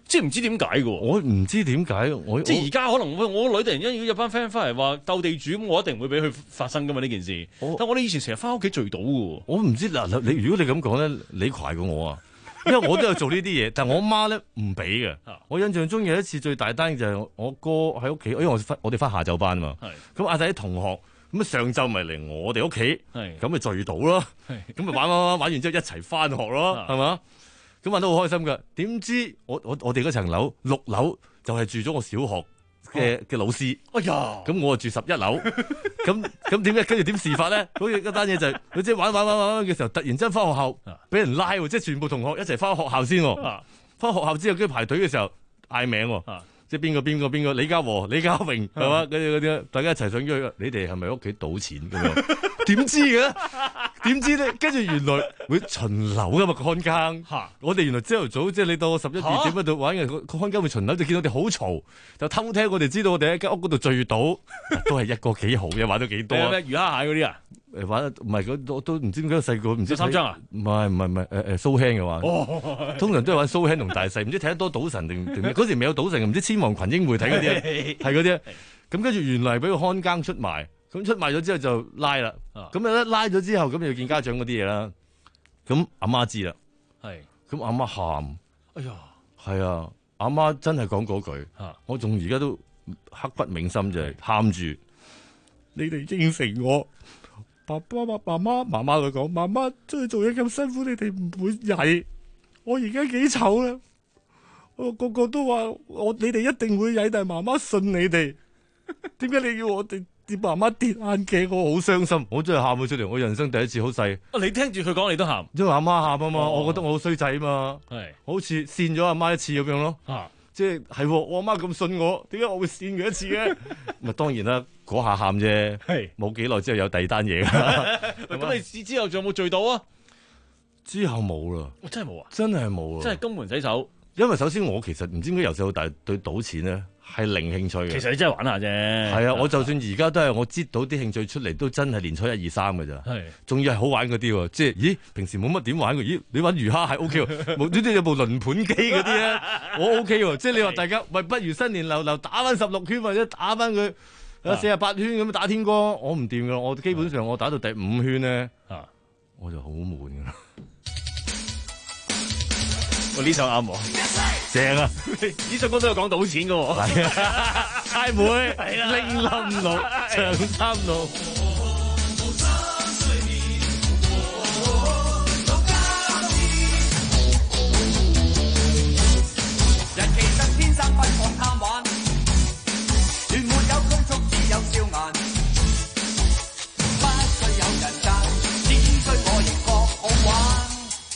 即係唔知點解嘅。 我唔知點解，我即係而家可能我我女突然間要有班 friend 翻嚟話鬥地主，咁我一定會俾佢發生噶嘛呢件事。但我哋以前成日翻屋企聚到嘅。 我唔知嗱，你如果你咁講咧，你快過我啊！因為我都有做呢啲嘢，但係我媽咧唔俾嘅。我印象中有一次最大單就係我哥喺屋企，因為我我哋翻下晝班啊嘛。咁嗌晒啲同學，咁啊上晝咪嚟我哋屋企，咁咪聚到咯。咁咪玩玩玩玩完之後一齊翻學咯，係嘛？咁玩得好開心㗎。點知我我我哋嗰層樓六樓就係住咗我小學嘅嘅老師。 哎呀！ 咁我就住十一樓。咁咁點解？跟住點事法咧？好似嗰單嘢就係佢即係玩玩玩玩玩嘅時候，突然間翻學校俾人拉喎，即係全部同學一齊翻學校先。翻學校之後跟住排隊嘅時候嗌名，即係邊個邊個邊個李家和、李家榮係嘛？嗰啲嗰啲，大家一齊上咗去。你哋係咪屋企賭錢咁樣？點知嘅？點知咧？跟住原來會巡樓噶嘛看更。我哋原來朝頭早即係你到十一二點喺度玩嘅，個看更會巡樓，就見到我哋好嘈，就偷聽我哋知道我哋喺間屋嗰度聚到，都係一個幾好嘅，玩咗幾多。 咩魚蝦蟹嗰啲啊？ 誒玩唔係嗰都都唔知點解細個唔知三張啊？ 唔係唔係唔係誒誒蘇輕嘅話，哦、通常都係玩蘇輕同大細，唔知睇得多賭神定定咩？嗰時未有賭神，唔知千王群英會睇嗰啲，係嗰啲。咁跟住原來俾個看更出賣，咁出賣咗之後就拉啦。咁啊拉咗之後，咁就見家長嗰啲嘢啦。咁阿媽知啦，係咁阿媽喊，哎呀，係啊，阿媽真係講嗰句，我仲而家都刻骨銘心，就係喊住，你哋應承我。爸爸、爸爸媽媽媽佢講，媽媽出去做嘢咁辛苦，你哋唔會曳。我而家幾醜啦，我個個都話我你哋一定會曳，但係媽媽信你哋。點解你要我哋啲媽媽跌眼鏡？我好傷心，我真係喊咗出嚟。我人生第一次好細。 你聽住佢講，你都喊， 因為阿媽喊啊嘛，哦、我覺得我好衰仔啊嘛，係好似扇咗阿媽一次咁樣咯。啊即係係我阿媽咁信我，點解我會扇佢一次嘅？咪當然啦，嗰下喊啫，係冇幾耐之後有第二單嘢㗎。 咁你之後仲有冇聚到啊？ 之後冇啦， 真係冇啊！ 真係冇啊！ 真係金盆洗手。 因為首先我其實唔知點解由細到大對賭錢咧係零興趣嘅。 其實你真係玩下啫。 係啊，我就算而家都係我擠到啲興趣出嚟，都真係年初一二三㗎咋。係，仲要係好玩嗰啲喎。即係，咦？平時冇乜點玩嘅，咦？你玩魚蝦係 O K 喎，無端端有部輪盤機嗰啲咧，我 O K 喎。即係你話大家，喂，不如新年流流打翻十六圈或者打翻佢四十八圈咁打天光，我唔掂㗎。我基本上我打到第五圈咧，啊，我就好悶㗎啦。 我呢首啱喎， 正啊！ 呢首歌都有講賭錢嘅喎， 係啊，太妹，係啦，拎冧路，長三路。 人其實天生不講貪玩，原沒有拘束，只有笑顏。不需有人讚，只需我仍覺好玩。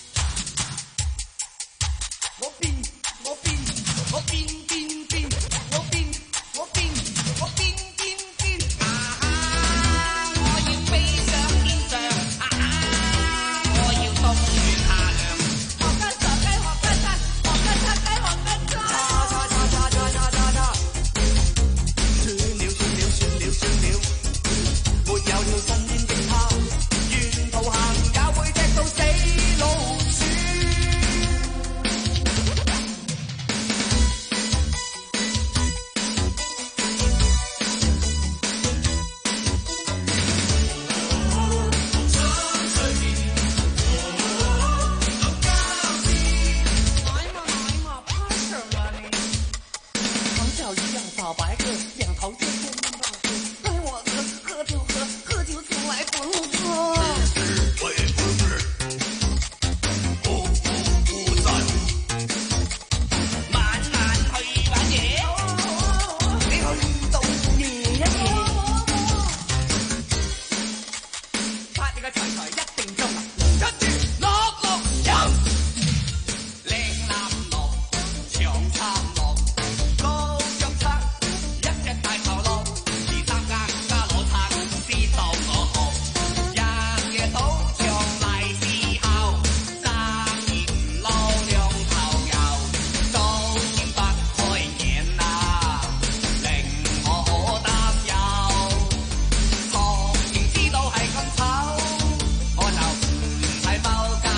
我變，我變，我變變變，我變，我變，我變變變。啊哈！我要飛上天上，啊哈！我要冬暖夏涼。學雞傻雞，學雞雞，學雞叉雞，學雞叉。叉叉叉叉叉叉叉叉。算了算了算了算了，沒有了新鮮的他，沿途行也會踢到死老鼠。 小白兔两头尖尖的帽子，该我喝喝就喝，喝酒从来不喝。我也不是，不不不散。晚晚去玩嘢，你去到夜一夜，拍你個財財一定中啊！跟住六六飲，靚男樂，長參樂。我就唔係踎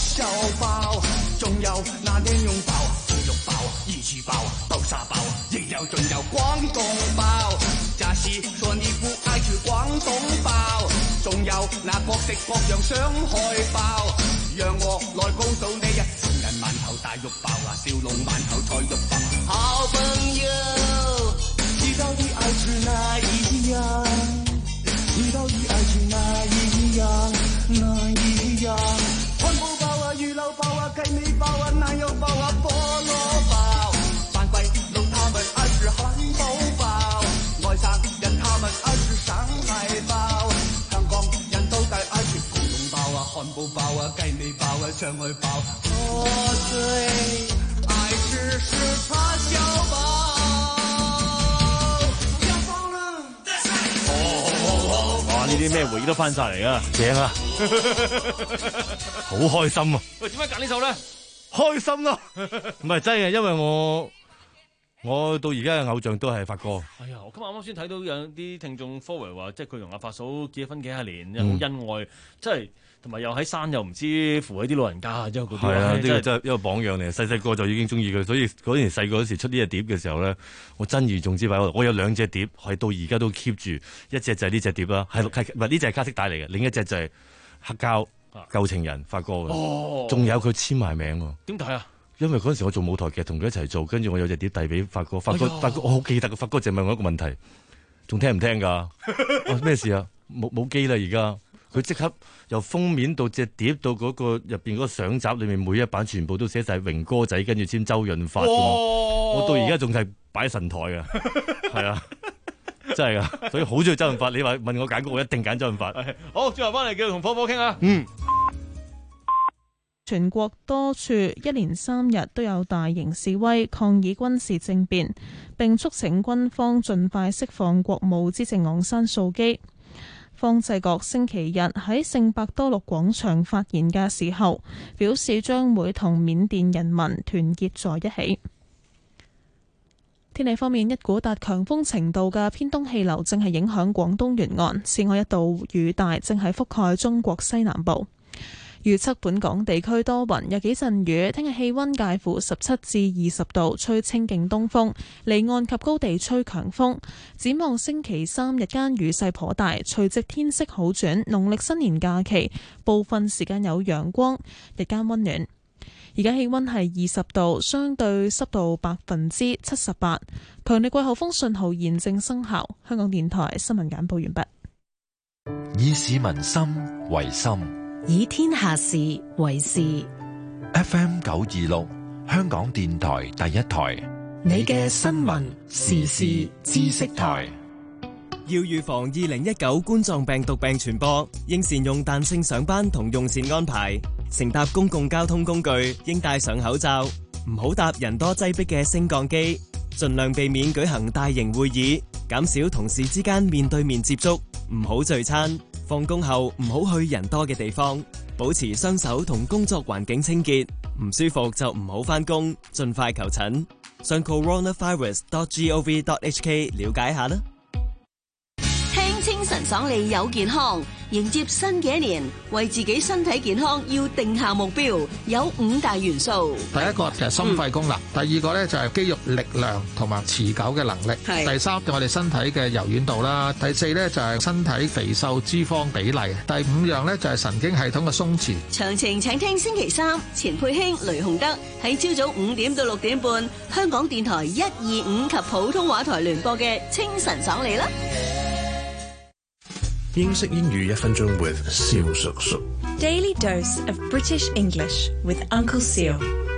小包，仲有那蓮蓉包、豬肉包、義氣包、豆沙包，亦有仲有廣東包。假使說你不愛吃廣東包，仲有那各式各樣上海包，讓我來告訴你啊，情人饅頭、大肉包啊，小籠饅頭、菜肉包。好朋友，你到底愛吃哪一樣？你到底愛吃哪一樣？哪一樣？漢堡包啊，魚柳包啊，雞尾包啊，奶油包啊，菠蘿包。番鬼佬他們愛吃漢堡包，外省人他們愛吃上海包，香港人都該愛吃廣東包啊，漢堡包啊，雞尾包啊，上海包。我最愛吃是叉燒包。 哇！呢啲咩回憶都翻晒嚟啊， 正啊，好開心啊！ 喂，點解揀呢首咧？ 開心咯，唔係真嘅，因為我我到而家嘅偶像都係發哥。 哎呀，我今日啱啱先睇到有啲聽眾 forward 話，即係佢同阿發嫂結咗婚幾廿年，好、嗯、恩愛，即係同埋又喺山又唔知扶起啲老人家，之後嗰啲。係啊，呢個真係一個榜樣嚟，細細個就已經中意佢，所以嗰年細個嗰時出呢隻碟嘅時候咧，我珍而重之擺喺度。我有兩隻碟，係到而家都 keep 住，一隻就係呢隻碟啦，係係唔係呢隻係卡式帶嚟嘅，另一隻就係黑膠。舊情人發哥嘅，仲、哦、有佢簽埋名喎。點解啊？因為嗰陣時我做舞台劇，同佢一齊做，跟住我有隻碟遞俾發哥。發哥，發哥，我好記得嘅。發哥淨係問我一個問題，仲聽唔聽㗎？咩、哦、事啊？冇冇機啦！而家佢即刻由封面到隻碟到嗰個入邊嗰個相集裏面，每一版全部都寫晒榮哥仔，跟住簽周潤發。我到而家仲係擺喺神台嘅，係啊。真係噶，所以好中意周潤發。你話問我揀歌，我一定揀周潤發。好，轉頭翻嚟繼續同火火傾啊。嗯， 全國多處一連三日都有大型示威抗議軍事政變，並促請軍方盡快釋放國務資政昂山素基。方濟各星期日喺聖伯多祿廣場發言嘅時候，表示將會同緬甸人民團結在一起。天氣方面，一股達強風程度嘅偏東氣流正係影響廣東沿岸，此外一道雨帶正係覆蓋中國西南部。預測本港地區多雲，有幾陣雨。聽日氣溫介乎十七至二十度，吹清勁東風，離岸及高地吹強風。展望星期三日間雨勢頗大，隨即天色好轉。農曆新年假期部分時間有陽光，日間溫暖。而家氣溫係二十度，相對濕度百分之七十八，強烈季候風信號現正生效。香港電台新聞簡報完畢。 以市民心為心， 以天下事為事。 F M 九二六，香港電台第一台， 你嘅新聞時事知識台。 要預防二零一九冠狀病毒病傳播，應善用彈性上班同用膳安排。乘搭公共交通工具應戴上口罩，唔好搭人多擠迫嘅升降機，盡量避免舉行大型會議，減少同事之間面對面接觸，唔好聚餐。放工後唔好去人多嘅地方，保持雙手同工作環境清潔。唔舒服就唔好返工，盡快求診。上 coronavirus dot gov dot hk 了解下啦。 聽清晨爽利有健康，迎接新嘅一年，為自己身體健康要定下目標，有五大元素。 第一個就係心肺功能，嗯、第二個咧就係肌肉力量同埋持久嘅能力，第三就我哋身體嘅柔軟度啦，第四咧就係身體肥瘦脂肪比例，第五樣咧就係神經系統嘅鬆弛。 詳情請聽星期三錢佩興、雷洪德喺朝早五點到六點半，香港電台一二五及普通話台聯播嘅清晨爽利啦。 英式英語一分鐘 with 蕭叔叔。 Daily dose of British English with Uncle Seal。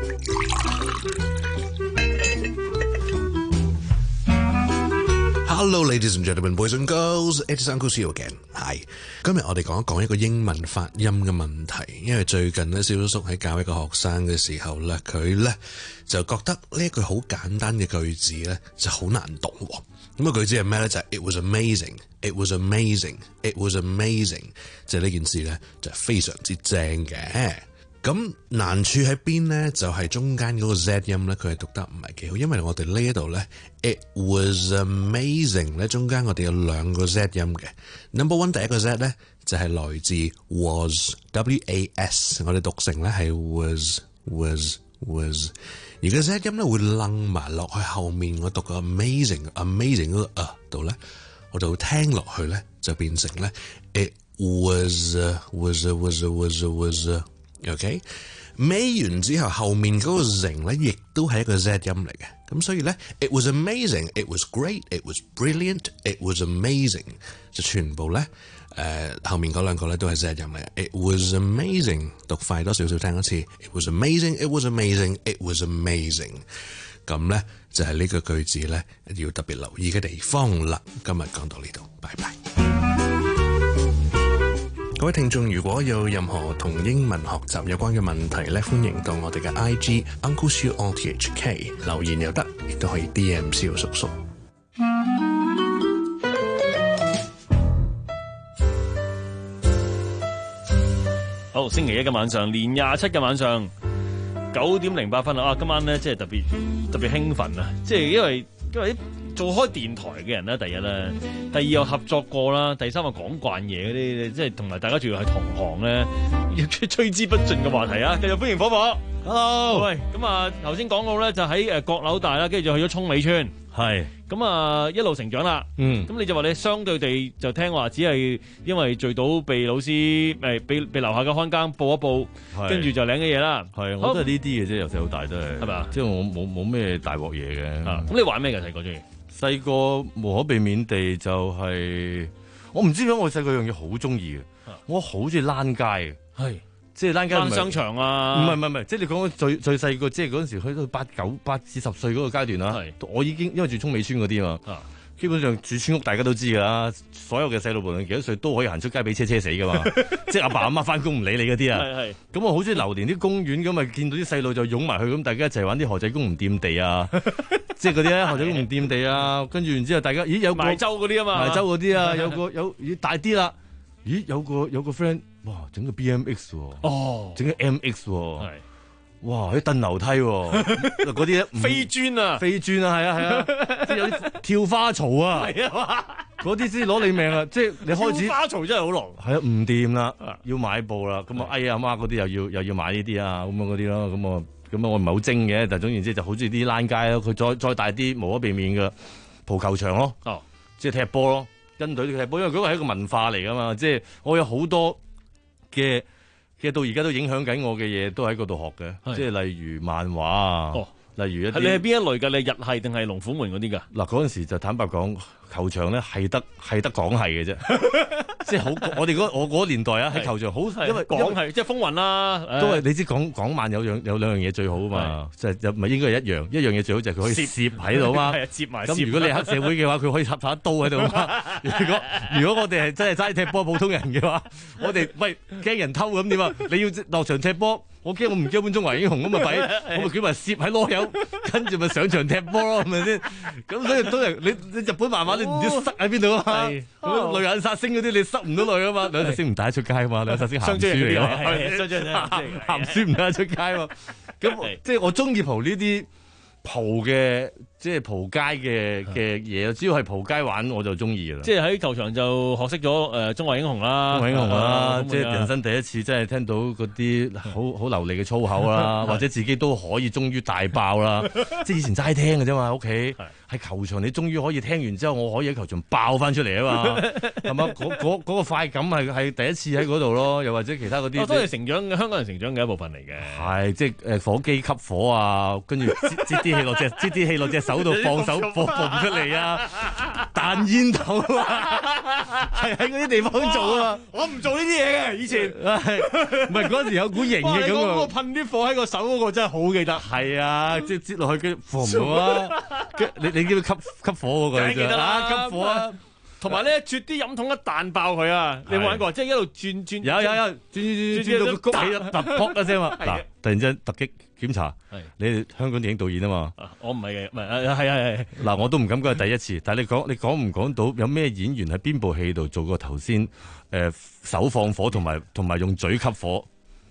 Hello, ladies and gentlemen, boys and girls. It's Uncle Seal again. Hi， 今日我哋講一講一個英文發音嘅問題，因為最近咧，蕭叔叔喺教一個學生嘅時候咧，佢咧就覺得呢一句好簡單嘅句子咧就好難讀。咁個句子係咩咧？就係、是、It was amazing, it was amazing, it was amazing。就係呢件事咧就係非常之正嘅。 咁難處喺邊咧？就係、是、中間嗰個 Z 音咧，佢係讀得唔係幾好，因為我哋呢一度咧 ，it was amazing 咧，中間我哋有兩個 Z 音嘅。Number one 第一個 Z 咧就係、是、來自 was W A S， 我哋讀成咧係 was was was， 而個 Z 音咧會楞埋落去後面，我讀個 amazing amazing 嗰個啊度咧，我就會聽落去咧就變成咧 it was was was was was。OK， 尾完之後，後面嗰個型咧，亦都係一個 Z 音嚟嘅。咁所以咧 ，it was amazing， it was great，it was brilliant，it was amazing， 就全部咧，誒、呃、後面嗰兩個咧都係 Z 音嚟嘅。it was amazing， 讀快多少少聽一次 ，it was amazing，it was amazing，it was amazing。咁咧就係、是、呢個句子咧要特別留意嘅地方啦。今日講到呢度，拜拜。各位聽眾，如果有任何同英文學習有關嘅問題咧，歡迎到我哋嘅 I G Uncle Siu O T H K 留言又得，亦都可以 D M 蕭叔叔。 好，星期一嘅晚上，年廿七嘅晚上九點零八分啊！今晚咧即係特別特別興奮啊！即係因為因為做開電台嘅人咧，第一啦，第二又合作過啦，第三個講慣嘢嗰啲，即係同埋大家仲要係同行咧，吹之不盡嘅話題啊！繼續歡迎火火 ，Hello， 喂，咁啊頭先講到咧就喺誒閣樓大啦，跟住就去咗涌美村，係，咁啊一路成長啦，嗯，咁你就話你相對地就聽話，只係因為聚到被老師誒被被樓下嘅看更報一報，跟住就領嘅嘢啦，係，我都係呢啲嘅啫，由細到大都係，係咪啊？即係我冇冇咩大鑊嘢嘅，咁你玩咩嘅細個中意？細個無可避免地就係、是，我唔知點解我細個樣嘢好中意嘅，我好中意躝街嘅，係即係躝街躝商場啊，唔係唔係唔係，即係你講最最細個，即係嗰陣時去到八九八至十歲嗰個階段啦，我已經因為住涌美村嗰啲嘛。啊基本上住村屋大家都知㗎啦，所有嘅細路無論幾多歲都可以行出街俾車車死㗎嘛，即係阿爸阿媽翻工唔理你嗰啲啊。咁我好中意流連啲公園咁啊，見到啲細路就擁埋去，咁大家一齊玩啲河仔公唔掂地啊，即係嗰啲咧河仔公唔掂地啊，跟住然之後大家咦有個埋洲嗰啲啊嘛，埋洲嗰啲啊，有個有咦大啲啦，咦有個有個 friend 哇整個 B M X 喎，哦整個 M X 喎。哇！啲蹬樓梯喎，嗰啲咧飛磚啊，飛磚啊，係啊係啊，即係有啲跳花槽啊，係啊，嗰啲先攞你命啊！即係你開始跳花槽真係好狼，係啊，唔掂啦，要買布啦，咁啊，哎呀阿媽嗰啲又要又要買呢啲啊，咁樣嗰啲咯，咁我咁我唔係好精嘅，但係總言之就好中意啲躝街咯，佢再再大啲無可避免嘅蒲球場咯，哦，即係踢波咯，跟隊踢波，因為嗰個係一個文化嚟噶嘛，即係我有好多嘅。其實到而家都影響緊我嘅嘢，都喺嗰度學嘅，即係例如漫畫啊，哦、例如一啲。你係邊一類㗎？你係日系定係龍虎門嗰啲㗎？嗱，嗰陣時就坦白講，球場咧係得係得港系嘅啫，即係好我哋嗰我嗰年代啊，喺球場好，因為港系即係風雲啦，都係你知港港漫有樣有兩樣嘢最好啊嘛，就係又唔係應該係一樣，一樣嘢最好就係佢可以攝喺度啊嘛，攝埋。咁如果你係黑社會嘅話，佢可以插插一刀喺度啊嘛。如果如果我哋係真係齋踢波普通人嘅話，我哋喂驚人偷咁點啊？你要落場踢波。我驚我唔叫本中華英雄咁咪弊，我咪叫埋攝喺籮柚，跟住咪上場踢波咯，係咪先？咁所以都係你你日本漫畫你唔知塞喺邊度啊嘛？咁淚眼殺星嗰啲你塞唔到淚啊嘛？兩隻星唔帶得出街啊嘛？兩隻星鹹書嚟啊嘛？鹹書唔帶得出街啊嘛？咁即係我中意蒲呢啲蒲嘅。即係蒲街嘅嘅嘢，只要係蒲街玩我就中意噶啦。即係喺球場就學識咗誒中華英雄啦，中華英雄啦，即係人生第一次真係聽到嗰啲好好流利嘅粗口啦，或者自己都可以終於大爆啦。即係以前齋聽嘅啫嘛，屋企喺球場你終於可以聽完之後，我可以喺球場爆翻出嚟啊嘛，係嘛？嗰嗰嗰個快感係係第一次喺嗰度咯，又或者其他嗰啲都係成長嘅香港人成長嘅一部分嚟嘅。係即係誒火機吸火啊，跟住擠擠啲氣落隻擠啲氣落隻手度放手放放出嚟啊！彈煙頭啊，係喺嗰啲地方做啊！我唔做呢啲嘢嘅，以前唔係嗰陣時有股型嘅咁啊！噴啲火喺個手嗰個真係好記得。係啊，即係擠落去嘅火啊！你你叫佢吸吸火嗰個記得啦，吸火啊！同埋咧，啜啲飲筒一彈爆佢啊！你有冇玩過？即係一路轉轉，有有有轉轉轉轉到個谷起一突撲一聲嘛！嗱，突然之間突擊檢查，你哋香港電影導演啊嘛？我唔係嘅，唔係係係係。嗱，我都唔敢講係第一次，但係你講你講唔講到有咩演員喺邊部戲度做過頭先誒手放火同埋同埋用嘴吸火？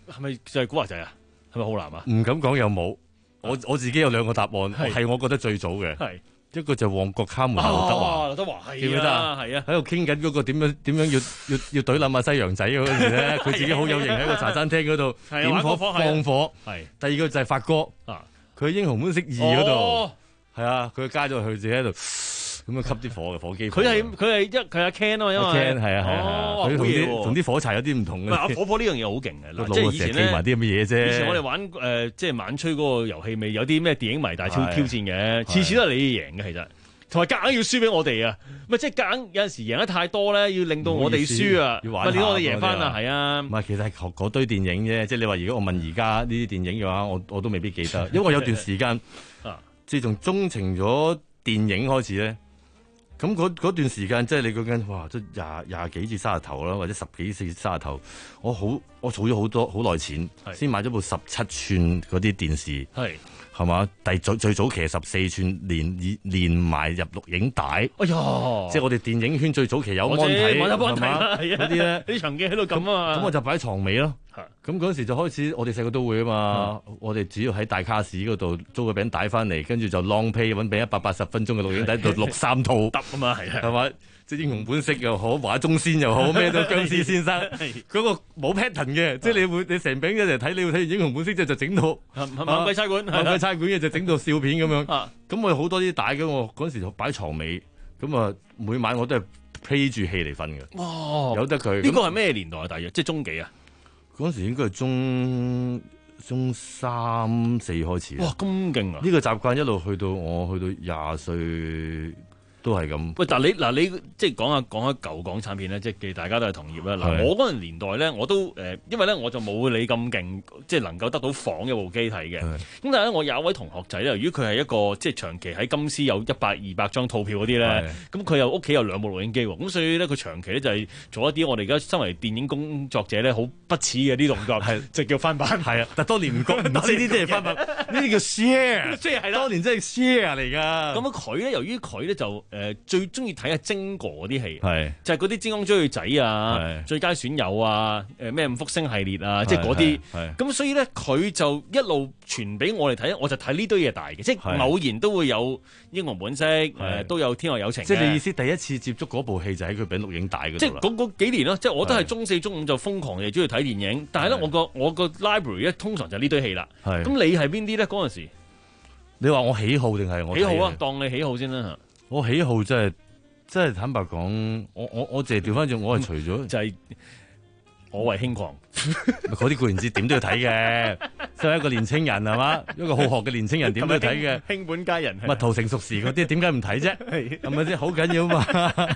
係咪就係古惑仔啊？係咪浩南啊？ 唔敢講有冇，我我自己有兩個答案，係我覺得最早嘅。係一個就旺角卡門劉德華， 劉德華係記唔記得啊？ 係啊， 喺度傾緊嗰個點樣點樣要要要懟冧阿西洋仔嗰陣時咧，佢自己好有型喺個茶餐廳嗰度點火放火。係第二個就係發哥啊，佢英雄本色二嗰度係啊，佢加咗佢自己喺度。咁啊吸啲火嘅火機，佢係佢係一佢阿 Ken 啊嘛，因為 Ken 係啊係啊，佢同啲同啲火柴有啲唔同嘅。阿火火呢樣嘢好勁嘅，即係以前咧埋啲咁嘅嘢啫。以前我哋玩誒即係晚吹嗰個遊戲，咪有啲咩電影迷大挑挑戰嘅，次次都係你贏嘅其實，同埋夾硬要輸俾我哋啊！咪即係夾硬有陣時贏得太多咧，要令到我哋輸啊，要玩令到我哋贏翻啊，係啊。唔係其實係學嗰堆電影啫，即係你話如果我問而家呢啲電影嘅話，我我都未必記得，因為我有段時間自從鍾情咗電影開始咧。咁嗰段時間，即係你講緊，哇！即係廿廿幾至三十頭啦，或者十幾至三十頭，我好我儲咗好多好耐錢，先買咗部十七寸嗰啲電視，係係嘛？第最最早期係十四寸，連連埋入錄影帶。哎呀！即係我哋電影圈最早期有安睇，係嘛？嗰啲咧，啲場機喺度咁啊！咁我就擺喺床尾咯。咁嗰時就開始，我哋細個都會啊嘛。嗯、我哋只要喺大卡士嗰度租個餅帶翻嚟，跟住就 long play 揾餅一百八十分鐘嘅錄影帶度錄三套得啊嘛，係係嘛？即係英雄本色又好，華中仙又好，咩都僵屍先生嗰個冇 pattern 嘅，即係你會你成餅一齊睇，你會睇完英雄本色之後就整到猛鬼差館，猛鬼差館嘅就整到笑片咁樣。咁我好多啲帶嘅，我嗰時就擺床尾，咁啊每晚我都係 play 住戲嚟瞓嘅。哇！由得佢。呢個係咩年代啊？大約即係中幾啊？嗰陣時應該係中中三四開始。哇，咁勁啊！呢個習慣一路去到我去到廿歲都係咁。喂，但係你嗱你即係講下講下舊港產片咧，即係大家都係同業啦。嗱，我嗰陣年代咧，我都誒、呃，因為咧我就冇你咁勁，即係能夠得到房一部機睇嘅。咁但係咧，我有一位同學仔咧，由於佢係一個即係長期喺金絲有一百二百張套票嗰啲咧，咁佢又屋企有兩部錄影機喎，咁所以咧佢長期咧就係做一啲我哋而家身為電影工作者咧好不恥嘅啲動作，係就叫翻版。係啊，但係當年唔覺唔知呢啲係翻版，呢啲叫 share， 即係係啦，當年真係 share 嚟㗎。咁啊佢咧，由於佢咧就誒、呃、最中意睇阿精哥嗰啲戲，係就係嗰啲《精光追女仔》啊，《最佳損友》啊，誒咩五福星系列啊，即係嗰啲。咁所以咧，佢就一路傳俾我哋睇，我就睇呢堆嘢大嘅，即係偶然都會有《英雄本色》，誒都有《天外有情》。即係你意思第一次接觸嗰部戲就喺佢俾錄影帶嗰度。即係嗰嗰幾年咯，即係我都係中四、中五就瘋狂地中意睇電影，但係咧我個我個 library 咧通常就係呢堆戲啦。咁你係邊啲咧？嗰陣時，你話我喜好定係我喜好啊？當你喜好先啦。我喜好真係真係坦白講，我我我淨係調翻轉，我係除咗就係我為輕狂，嗰啲固然之點都要睇嘅。作為一個年青人係嘛，一個好學嘅年青人點都要睇嘅。輕本佳人，蜜桃成熟時嗰啲點解唔睇啫？係咪先好緊要嘛？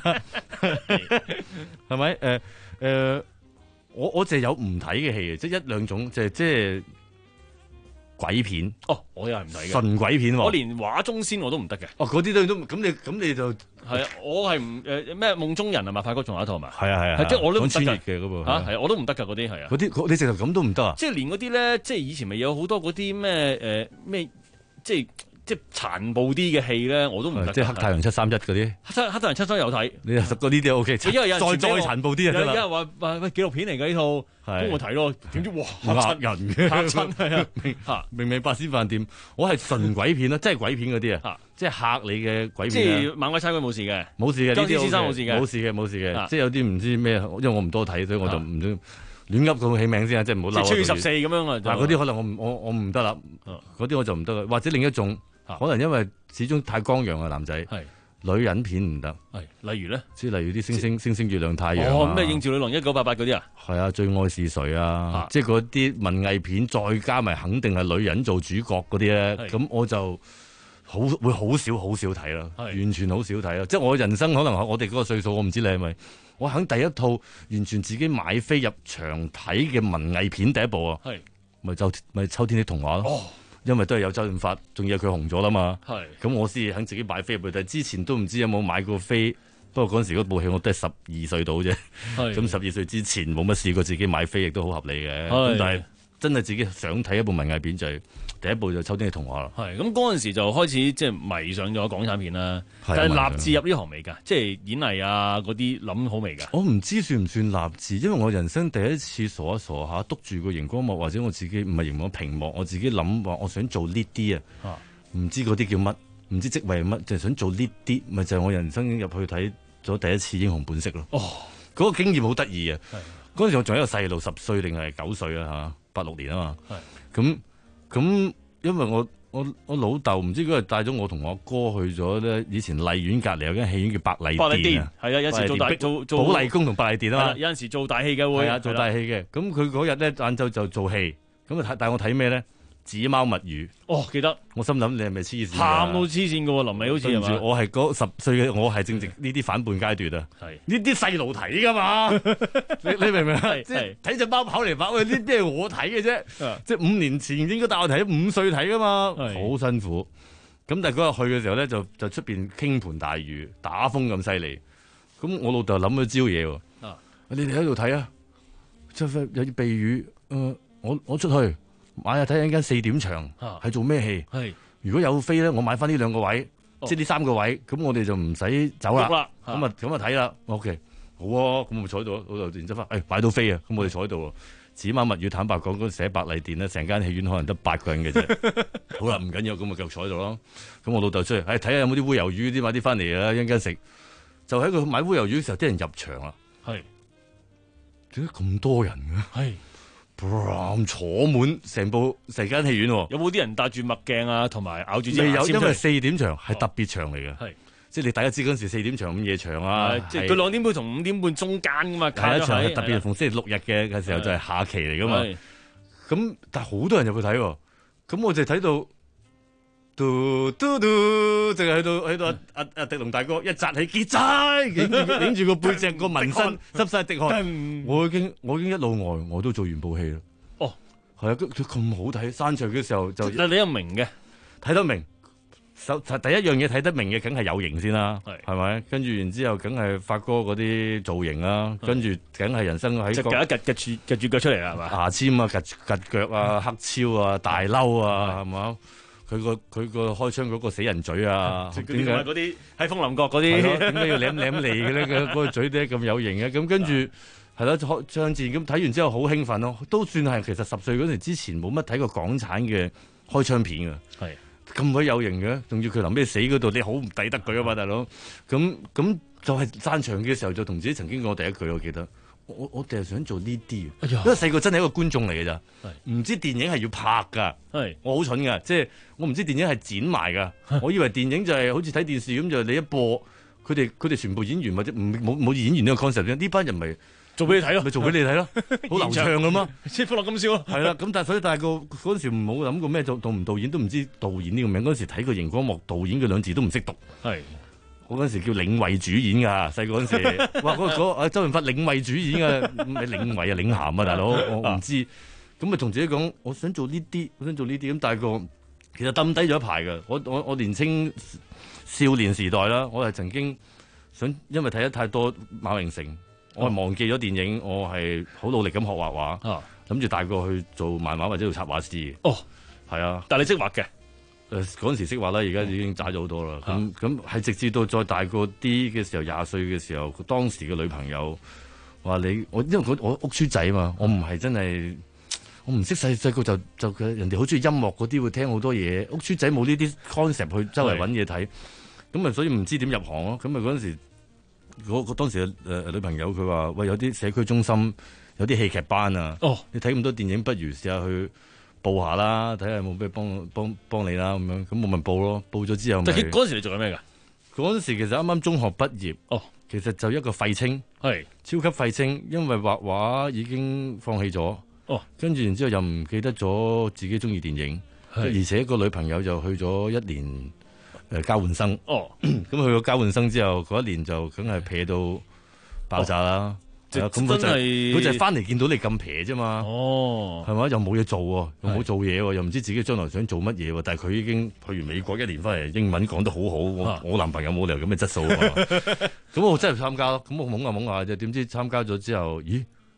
係咪？誒、呃、誒、呃，我我淨係有唔睇嘅戲，即係一兩種，就係即係。鬼片哦，我又係唔睇嘅純鬼片喎，我連畫中仙我都唔得嘅。哦，嗰啲都都咁你咁你就係啊，我係唔誒咩夢中人係嘛？發哥仲有一套係嘛？係啊係啊，即係我都唔得嘅嗰部嚇，係我都唔得㗎嗰啲係啊。嗰啲你直頭咁都唔得啊？即係連嗰啲咧，即係以前咪有好多嗰啲咩誒咩，即係。即係殘暴啲嘅戲咧，我都唔得。即係黑太陽七三一嗰啲。黑黑太陽七三有睇。你十個呢啲 O K。因為有再再殘暴啲就得啦。有人話話喂紀錄片嚟㗎呢套，咁我睇咯。點知哇嚇人嘅嚇親係啊！嚇明明八仙飯店，我係純鬼片啦，即係鬼片嗰啲啊，即係嚇你嘅鬼片。即係猛鬼差館冇事嘅，冇事嘅。殭屍先生冇事嘅，冇事嘅冇事嘅。即係有啲唔知咩，因為我唔多睇，所以我就唔中亂噏個起名先啊！即係唔好鬧。即係超越十四咁樣啊！但係嗰啲可能我唔我我唔得啦，嗰啲我就唔得啦。或者另一種。可能因為始終太光陽嘅男仔，係女人片唔得。係例如咧，即係例如啲星星星星月亮太陽哦，咩應召女郎一九八八嗰啲啊？係啊，最愛是誰啊？啊即係嗰啲文藝片，再加埋肯定係女人做主角嗰啲咧，咁我就好會好少好少睇啦，完全好少睇啦。即係我人生可能我哋嗰個歲數，我唔知你係咪？我肯第一套完全自己買飛入場睇嘅文藝片第一部啊，係咪就咪秋天的童話咯？哦因為都係有周潤發，仲要佢紅咗啦嘛，咁我先肯自己買飛入去。但係之前都唔知有冇買過飛，不過嗰陣時嗰部戲我都係十二歲到啫，咁十二歲之前冇乜試過自己買飛，亦都好合理嘅。咁但係真係自己想睇一部文藝片就係、是、第一部就《秋天嘅童話》啦。 係咁嗰陣時就開始即係迷上咗港產片啦。但係立志入呢行未㗎？即係演藝啊嗰啲諗好未㗎？ 我唔知算唔算立志，因為我人生第一次傻一傻下，督住個熒光幕或者我自己唔係熒光屏幕，我自己諗話我想做呢啲啊，唔知嗰啲叫乜，唔知職位係乜，就係、是、想做呢啲，咪就係、是、我人生入去睇咗第一次《英雄本色》咯。哦，嗰個經驗好得意啊！嗰陣時我仲係一個細路，十歲定係九歲啊嚇，八六年啊嘛。咁咁，因為我我我老豆唔知嗰日帶咗我同我哥去咗咧，以前麗苑隔離有間戲院叫百麗百麗店啊。 係啊，有時做大做做寶麗宮同百麗店啊嘛。 有陣時做大戲嘅會係啊，做大戲嘅。咁佢嗰日咧晏晝就做戲，咁啊睇帶我睇咩咧？紙貓物語。 哦，記得。 我心諗你係咪黐線？ 喊到黐線嘅喎，臨尾好似係嘛？ 我係嗰十歲嘅，我係正值呢啲反叛階段啊！係呢啲細路睇噶嘛？你你明唔明啊？即係睇隻貓跑嚟跑去，呢啲係我睇嘅啫。即係五年前應該帶我睇，五歲睇噶嘛，好辛苦。咁但係嗰日去嘅時候咧，就就出邊傾盆大雨，打風咁犀利。咁我老豆諗咗招嘢喎。啊！你哋喺度睇啊，出邊有啲避雨。誒，我我出去。買下睇下間四點場係做咩戲？係如果有飛咧，我買翻呢兩個位，哦、即係呢三個位，咁我哋就唔使走啦。咁啊咁啊睇啦。O K，好啊，咁我坐喺度，老豆然之後翻，誒買到飛啊，咁我哋坐喺度。紙貓物語坦白講，嗰時喺百麗店咧，成間戲院可能得八個人嘅啫。好啦，唔緊要，咁咪繼續坐喺度咯。咁我老豆出嚟，誒睇下有冇啲烏魷魚啲買啲翻嚟啊，一陣間食。就喺佢買烏魷魚嘅時候，啲人入場啦。係點解咁多人嘅？係。坐滿成部成間戲院，有冇啲人戴住墨鏡啊，同埋咬住支未有，因為四點場係特別場嚟嘅，係、哦、即係你大家知嗰陣時四點場午夜場啊， 即係佢兩點半同五點半中間噶嘛， 係一場係特別逢星期六日嘅嘅時候就係下期嚟噶嘛，咁但係好多人入去睇，咁我就睇到嘟嘟嘟，淨係喺度喺度阿阿狄龍大哥一扎起結仔，影住影住個背脊個紋身濕晒滴汗，我已經我已經一路呆，我都做完部戲啦。哦，係啊，佢佢咁好睇，散場嘅時候就但你又明嘅， 睇得明。首第一樣嘢睇得明嘅，梗係有型先啦，係咪？跟住然之後，梗係發哥嗰啲造型啦，跟住梗係人生喺隻腳一趌趌住趌住腳出嚟啦，係嘛？ 牙籤啊，趌趌腳啊，黑超啊，大褸啊，係嘛？佢個佢個開槍嗰個死人嘴啊，點解嗰啲喺楓林閣嗰啲點解要舐舐脷嘅咧？嗰個嘴點解咁有型嘅？咁跟住係咯，開槍戰咁睇完之後好興奮咯，都算係其實十歲嗰時之前冇乜睇過港產嘅開槍片㗎，係咁鬼有型嘅，仲要佢臨尾死嗰度，你好唔抵得佢啊嘛，大佬咁咁就係散場嘅時候就同自己曾經講第一句，我記得。我我哋係想做呢啲，哎、因為細個真係一個觀眾嚟嘅咋，唔知電影係要拍噶，我好蠢噶，即係我唔知電影係剪埋噶，我以為電影就係好似睇電視咁，就你一播，佢哋佢哋全部演員或者唔冇冇演員呢個 concept 呢班人咪做俾你睇咯， 咪做俾你睇咯，好流暢咁咯， 即係歡樂今宵咯， 係啦，咁但係所以但係個嗰陣時唔冇諗過咩做導唔導演都唔知導演呢個名，嗰陣時睇個熒光幕導演嘅兩字都唔識讀，係。我嗰陣時叫領位主演㗎，細個嗰陣時，哇！嗰嗰周潤發領位主演㗎，你領位啊領銜啊，大佬，我唔知。咁咪同自己講，我想做呢啲，我想做呢啲。咁但係個其實抌低咗一排㗎。我我我年青少年時代啦，我係曾經想，因為睇得太多馬榮成，我係忘記咗電影，我係好努力咁學畫畫，諗住大個去做漫畫或者做插畫師。哦，係啊， 但係你識畫嘅。 誒嗰陣時識畫啦，而家已經渣咗好多啦。咁咁係直至到再大個啲嘅時候，廿歲嘅時候，當時嘅女朋友話你我，因為我，我屋村仔嘛，我唔係真係我唔識細細個就就人哋好中意音樂嗰啲會聽好多嘢，屋村仔冇呢啲 concept 去周圍揾嘢睇，咁啊所以唔知點入行咯。咁啊嗰陣時，嗰個當時嘅誒女朋友佢話喂，有啲社區中心有啲戲劇班啊，哦、你睇咁多電影，不如試下去報下啦，睇下有冇咩幫幫幫你啦咁樣，咁我咪報咯。報咗之後， 但係嗰陣時你做緊咩㗎？ 嗰陣時其實啱啱中學畢業，哦，其實就一個廢青，係超級廢青，因為畫畫已經放棄咗，哦，跟住然之後又唔記得咗自己中意電影，而且個女朋友就去咗一年誒、呃、交換生，哦，咁去咗交換生之後嗰一年就梗係撇到爆炸啦。哦咁佢就佢就係翻嚟見到你咁撇啫嘛，哦，係嘛？又冇嘢做喎，又冇做嘢喎，又唔知自己將來想做乜嘢喎。但係佢已經去完美國一年翻嚟，英文講得好好。我我男朋友冇理由咁嘅質素啊嘛。咁我真係參加咯。咁我懵下懵下啫。點知參加咗之後，咦？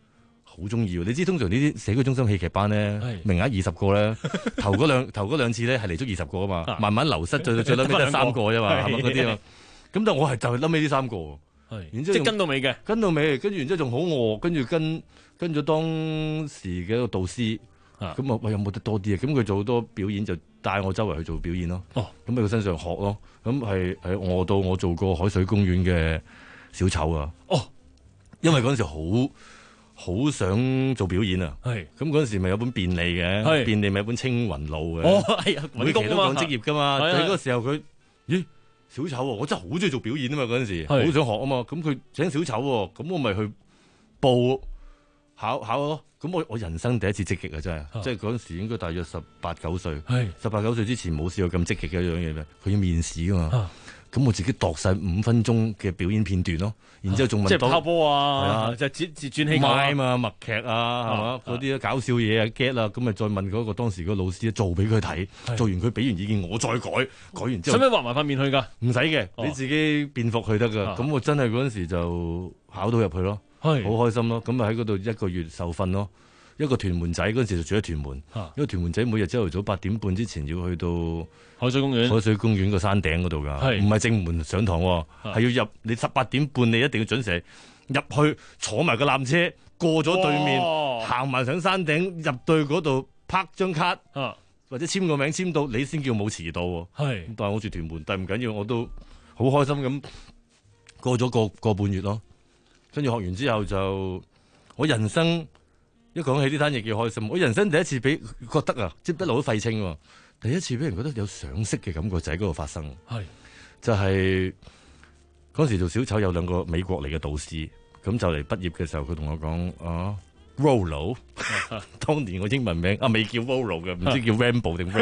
好中意喎！你知通常呢啲社區中心戲劇班咧，名額二十個咧，頭嗰兩頭嗰兩次咧係嚟足二十個啊嘛，慢慢流失，最最撚尾得三個啫嘛，係咪嗰啲啊？咁但係我係就係撚尾呢三個，然之後即係跟到尾嘅， 跟到尾，跟住然之後仲好餓，跟住跟跟咗當時嘅一個導師，咁啊喂有冇得多啲啊？咁佢做好多表演就帶我周圍去做表演咯，咁喺佢身上學咯，咁係係餓到我做過海水公園嘅小丑啊，哦，因為嗰陣時好。好想做表演啊！咁嗰陣時咪有本便利嘅，便利咪有本青雲路嘅。哦，係啊，每期都講職業噶嘛。喺嗰個時候佢，咦，小丑喎！我真係好中意做表演啊嘛！嗰陣時好想學啊嘛。咁佢請小丑喎，咁我咪去報考考咯。咁我我人生第一次積極啊！真係，即係嗰陣時應該大約十八九歲。十八九歲之前冇試過咁積極嘅一樣嘢咩？佢要面試啊嘛。咁我自己度晒五分鐘嘅表演片段咯，然之後仲問即係拋波啊，就轉轉氣球啊嘛，默劇啊，係嘛嗰啲搞笑嘢啊 get 啊，咁咪再問嗰個當時個老師做俾佢睇，做完佢俾完意見，我再改，改完之後使唔使畫埋塊面去㗎？ 唔使嘅，你自己變服去得㗎。咁我真係嗰陣時就考到入去咯，好開心咯。咁咪喺嗰度一個月受訓咯。一個屯門仔嗰陣時就住喺屯門，因為屯門仔每日朝頭早八點半之前要去到海水公園， 海水公園個山頂嗰度㗎，唔係正門上堂，係要入你十八點半你一定要準時入去，坐埋個纜車過咗對面，行埋上山頂入到嗰度拍張卡，或者簽個名簽到你先叫冇遲到。係，但係我住屯門，但係唔緊要，我都好開心咁過咗個個半月咯。跟住學完之後就我人生。一講起呢單嘢幾開心，我人生第一次俾覺得啊，即係一路都廢青喎。第一次俾人覺得有賞識嘅感覺就喺嗰度發生，係就係嗰時做小丑有兩個美國嚟嘅導師，咁就嚟畢業嘅時候，佢同我講啊 Rollo， 當年我英文名啊未叫 Rollo 嘅，唔知叫 Rambo 定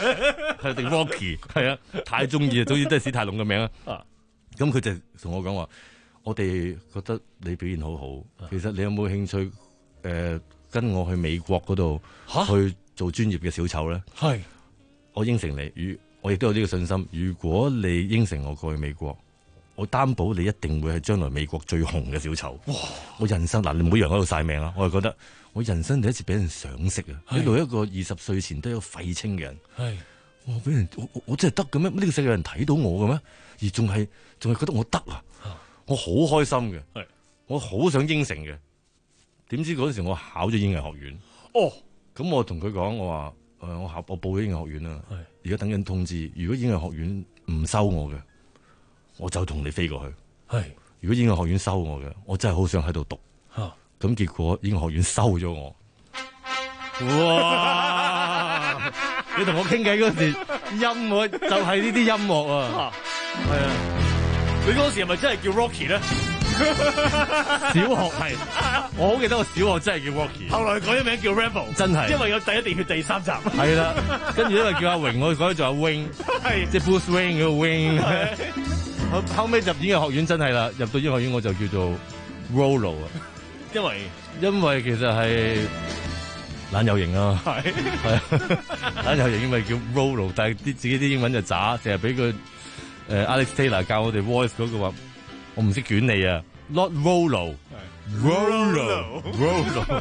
Ring 定 Rocky， 係啊，太中意啊，總之都係史泰龍嘅名啊。咁佢就同我講話，我哋覺得你表現好好，其實你有冇興趣誒？呃跟我去美國嗰度去做專業嘅小丑咧，係我應承你，如我亦都有呢個信心。如果你應承我過去美國，我擔保你一定會係將來美國最紅嘅小丑。哇！我人生嗱，你唔好以為喺度晒命啦，我係覺得我人生第一次俾人賞識啊！一路一個二十歲前都係一個廢青嘅人，係我俾人我我，我真係得嘅咩？呢、這個世界有人睇到我嘅咩？而仲係仲係覺得我得啊！我好開心嘅，係我好想應承嘅。點知嗰陣時我考咗演藝學院，哦，咁我同佢講，我話誒、呃，我考我報咗演藝學院啦，而家等緊通知。如果演藝學院唔收我嘅，我就同你飛過去。係，如果演藝學院收我嘅，我真係好想喺度讀。吓，咁結果演藝學院收咗我。哇！你同我傾偈嗰時，音樂就係呢啲音樂啊。係啊， 你嗰時係咪真係叫 Rocky 咧？ 小學係，我好記得我小學真係叫 Rocky， 後來改咗名叫 Rambo， 真係，因為有第一定血第三集， 係啦，跟住因為叫阿榮，我改咗做阿 Wing， 即係 Bruce Wayne 嘅 Wing。後後尾入演藝學院真係啦，入到演藝學院我就叫做 Rollo 啊， 因為因為其實係懶有型啊，係係懶有型，因為叫 Rollo， 但係啲自己啲英文就渣，成日俾佢誒 Alex Taylor 教我哋 voice 嗰個話。我唔識捲你啊 ，not Rollo，Rollo，Rollo。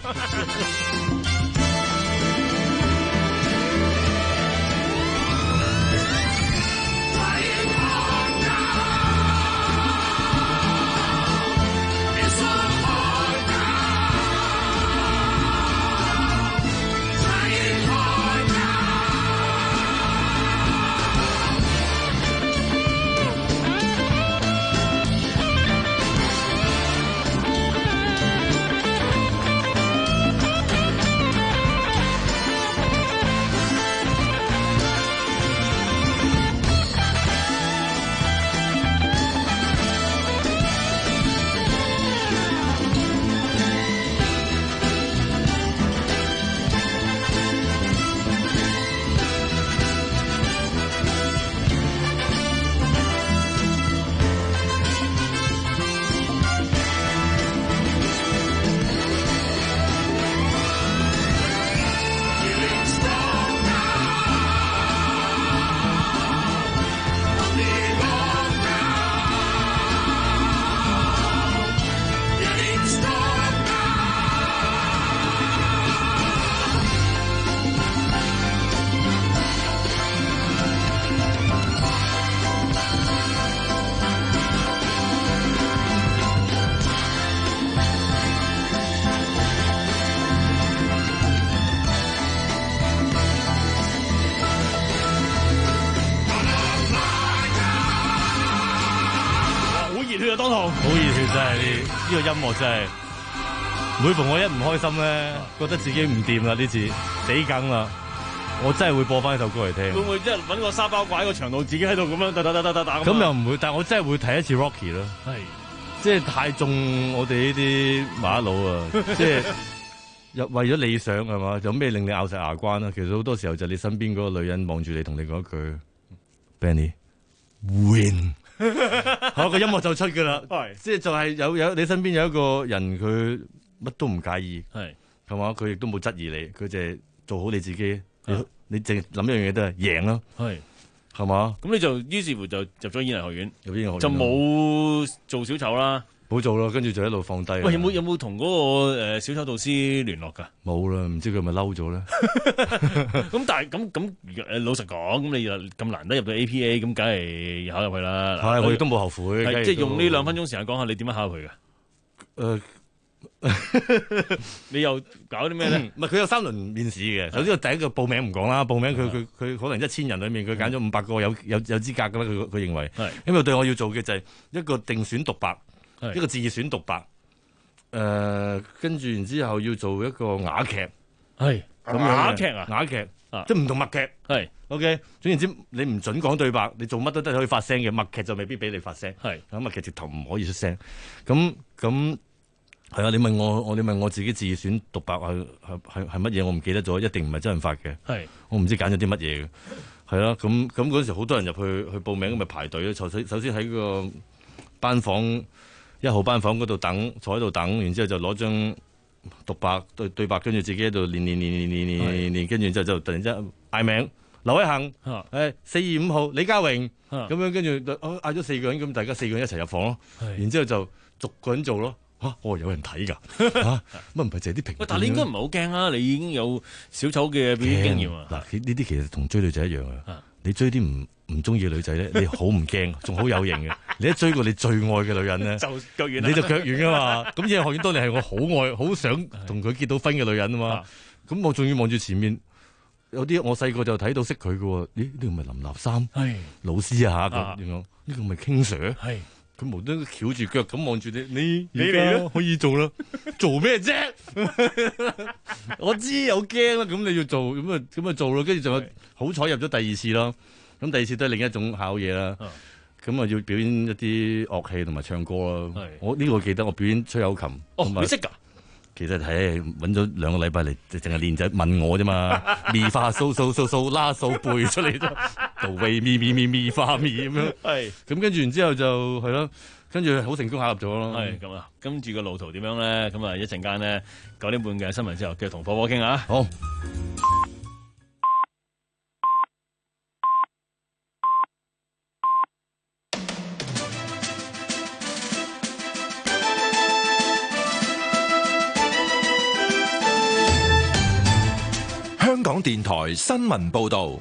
當堂。 好熱血真係呢呢個音樂真係，每逢我一唔開心咧，覺得自己唔掂啦，呢次死梗啦，我真係會播翻呢首歌嚟聽。 會唔會即係揾個沙包掛喺個牆度，自己喺度咁樣打打打打打打？ 咁又唔會，但係我真係會睇一次 Rocky 咯。 係， 即係太中我哋呢啲馬佬啊！即係又為咗理想係嘛？有咩令你咬實牙關啊？其實好多時候就你身邊嗰個女人望住你，同你講一句 Benny win。好，個音樂就出噶啦，即係就係有有你身邊有一個人，佢乜都唔介意，係係嘛，佢亦都冇質疑你，佢就係做好你自己，你你淨係諗一樣嘢都係贏咯，係係嘛， 咁你就於是乎就入咗演藝學院， 入演藝學院就冇做小丑啦， 冇做咯，跟住就一路放低。 喂，有冇有冇同嗰個誒小丑導師聯絡噶？ 冇啦，唔知佢係咪嬲咗咧？ 咁但係咁咁誒，老實講，咁你又咁難得入到 A P A，咁梗係考入去啦。 係，我亦都冇後悔。 即係用呢兩分鐘時間講下，你點樣考入去嘅？誒，你又搞啲咩咧？ 唔係佢有三輪面試嘅。首先第一個報名唔講啦，報名佢佢佢可能一千人裏面佢揀咗五百個有有有資格噶啦，佢佢認為。係。因為對我要做嘅就係一個定選獨白，一個自選獨白。誒，跟住然之後要做一個啞劇。係。 啞劇啊？ 啞劇。即係唔同默劇，係 OK。總言之，你唔準講對白，你做乜都得可以發聲嘅。默劇就未必俾你發聲，係咁默劇直頭唔可以出聲。咁咁係啊！你問我，我你問我自己自選獨白係係係係乜嘢？我唔記得咗，一定唔係周潤發嘅。係我唔知揀咗啲乜嘢嘅。係啦，咁咁嗰陣時好多人入去去報名，咁咪排隊咧。首首先喺個班房一號班房嗰度等，坐喺度等，然之後就攞張獨白對對白，跟住自己喺度練練練練練練練，跟住之後就突然之間嗌名劉偉恒，誒四二五號李家榮，咁樣跟住嗌咗四個人，咁大家四個人一齊入房咯，然之後就逐個人做咯。嚇，哦有人睇㗎嚇，乜唔係淨係啲評？喂， 但係你應該唔係好驚啊！你已經有小丑嘅表演經驗啊！ 嗱，呢啲其實同追女仔一樣啊！你追啲唔唔中意嘅女仔咧，你好唔驚，仲好有型嘅。你一追過你最愛嘅女人咧， 就腳軟， 你就腳軟㗎嘛。咁演藝學院當年係我好愛、好想同佢結到婚嘅女人啊嘛。咁我仲要望住前面有啲我細個就睇到識佢嘅喎。咦？呢個咪林立三？係老師啊嚇咁樣。呢個咪 King Sir？係。佢無端端翹住腳咁望住你，你你嚟啦，可以做啦，做咩啫？我知有驚啦，咁你要做，咁啊咁啊做咯，跟住仲有好彩入咗第二次咯。咁第二次都係另一種考嘢啦。咁啊要表演一啲樂器同埋唱歌咯。我呢個記得我表演吹口琴。 哦，你識㗎？ 其實係揾咗兩個禮拜嚟，淨係練仔問我啫嘛，咪花蘇蘇蘇蘇拉蘇背出嚟啫，杜威咪咪咪咪花咪咁樣。係，咁跟住然之後就係咯，跟住好成功考入咗咯。 係咁啊，跟住個路途點樣咧？咁啊一陣間咧九點半嘅新聞之後，繼續同火火傾啊。好。 香港電台新聞報道，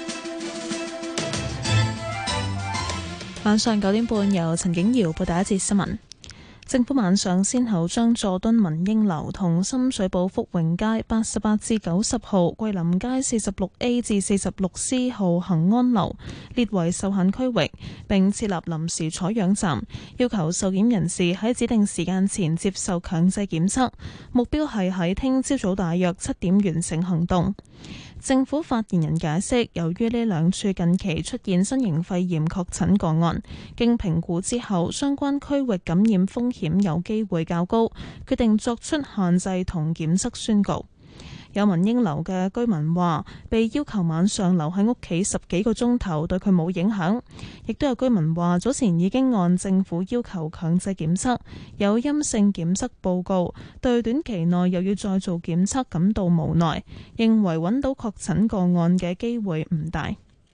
晚上九點半由陳景瑤報第一節新聞。政府晚上先後將佐敦民英樓同深水埗福榮街八十八至九十號、桂林街四十六 A 至四十六 C 號恒安樓列為受限區域，並設立臨時採樣站，要求受檢人士喺指定時間前接受強制檢測，目標係喺聽朝早大約七點完成行動。政府發言人解釋，由於呢兩處近期出現新型肺炎確診個案，經評估之後，相關區域感染風險有機會較高，決定作出限制同檢測宣告。有民英樓嘅居民話，被要求晚上留喺屋企十幾個鐘頭，對佢冇影響。亦都有居民話，早前已經按政府要求強制檢測，有陰性檢測報告，對短期內又要再做檢測感到無奈，認為揾到確診個案嘅機會唔大。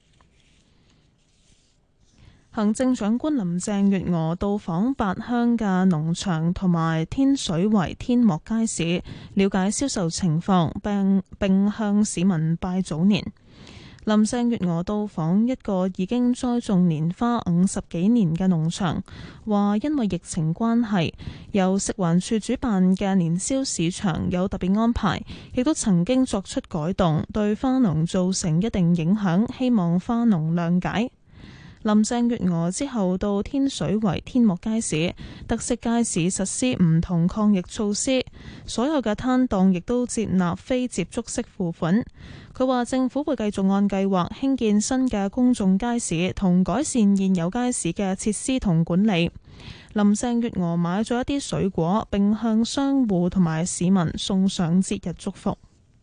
行政長官林鄭月娥到訪八鄉嘅農場同埋天水圍天幕街市，了解銷售情況，並並向市民拜早年。林鄭月娥到訪一個已經栽種蓮花五十幾年嘅農場，話因為疫情關係，由食環署主辦嘅年宵市場有特別安排，亦都曾經作出改動，對花農造成一定影響，希望花農諒解。 林鄭月娥之後到天水圍天幕街市、特色街市實施唔同抗疫措施，所有嘅攤檔亦都接納非接觸式付款。佢話政府會繼續按計劃興建新嘅公眾街市同改善現有街市嘅設施同管理。林鄭月娥買咗一啲水果，並向商戶同埋市民送上節日祝福。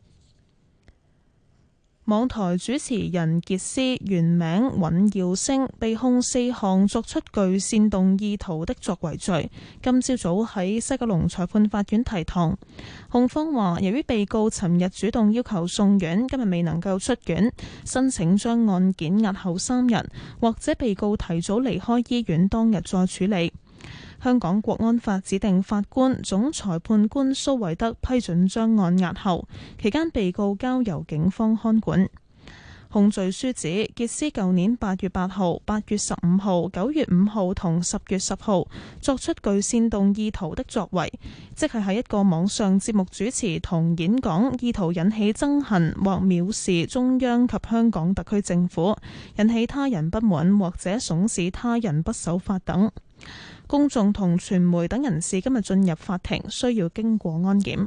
網台主持人傑斯原名尹耀星被控四項作出具煽動意圖的作為罪，今朝早喺西九龍裁判法院提堂。控方話，由於被告尋日主動要求送院，今日未能夠出院，申請將案件押後三日，或者被告提早離開醫院當日再處理。香港國安法指定法官總裁判官蘇惠德批准將案押後，期間被告交由警方看管。控罪書指，傑斯舊年八月八號、八月十五號、九月五號同十月十號作出具煽動意圖的作為，即係喺一個網上節目主持同演講，意圖引起憎恨或藐視中央及香港特區政府，引起他人不滿或者慫使他人不守法等。公眾同傳媒等人士今日進入法庭，需要經過安檢。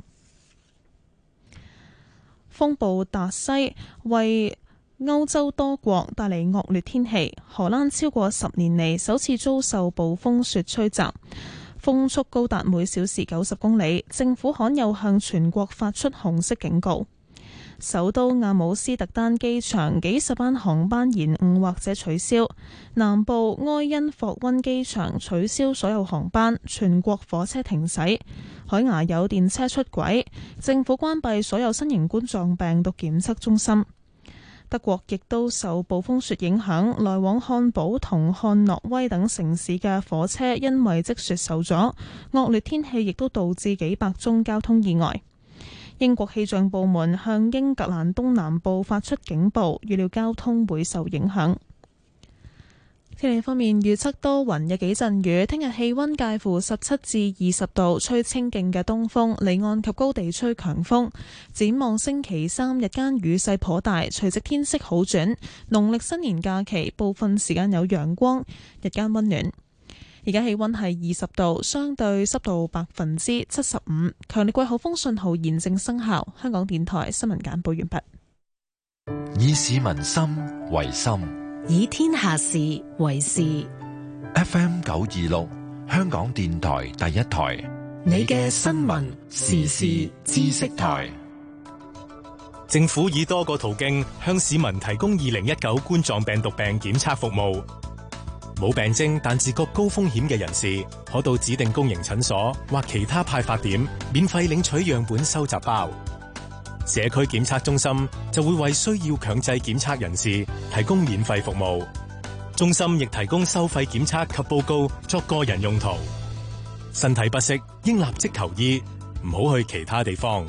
風暴達西為歐洲多國帶嚟惡劣天氣，荷蘭超過十年嚟首次遭受暴風雪吹襲，風速高達每小時九十公里，政府罕有向全國發出紅色警告。首都阿姆斯特丹機場幾十班航班延誤或者取消，南部埃因霍溫機場取消所有航班，全國火車停駛，海牙有電車出軌，政府關閉所有新型冠狀病毒檢測中心。德國亦都受暴風雪影響，來往漢堡同漢諾威等城市嘅火車因為積雪受阻，惡劣天氣亦都導致幾百宗交通意外。英國氣象部門向英格蘭東南部發出警報，預料交通會受影響。天氣方面預測多雲，有幾陣雨。聽日氣溫介乎十七至二十度，吹清勁嘅東風，離岸及高地吹強風。展望星期三日間雨勢頗大，除夕天色好轉。農曆新年假期部分時間有陽光，日間溫暖。而家氣溫係二十度，相對濕度百分之七十五，強烈季候風信號現正生效。香港電台新聞簡報完畢。 以市民心為心， 以天下事為事。 F M 九二六，香港電台第一台， 你嘅新聞時事知識台。 政府以多個途徑向市民提供二零一九冠狀病毒病檢測服務。冇病徵但自覺高風險嘅人士，可到指定公營診所或其他派發點免費領取樣本收集包。社區檢測中心就會為需要強制檢測人士提供免費服務。中心亦提供收費檢測及報告作個人用途。身體不適應立即求醫，唔好去其他地方。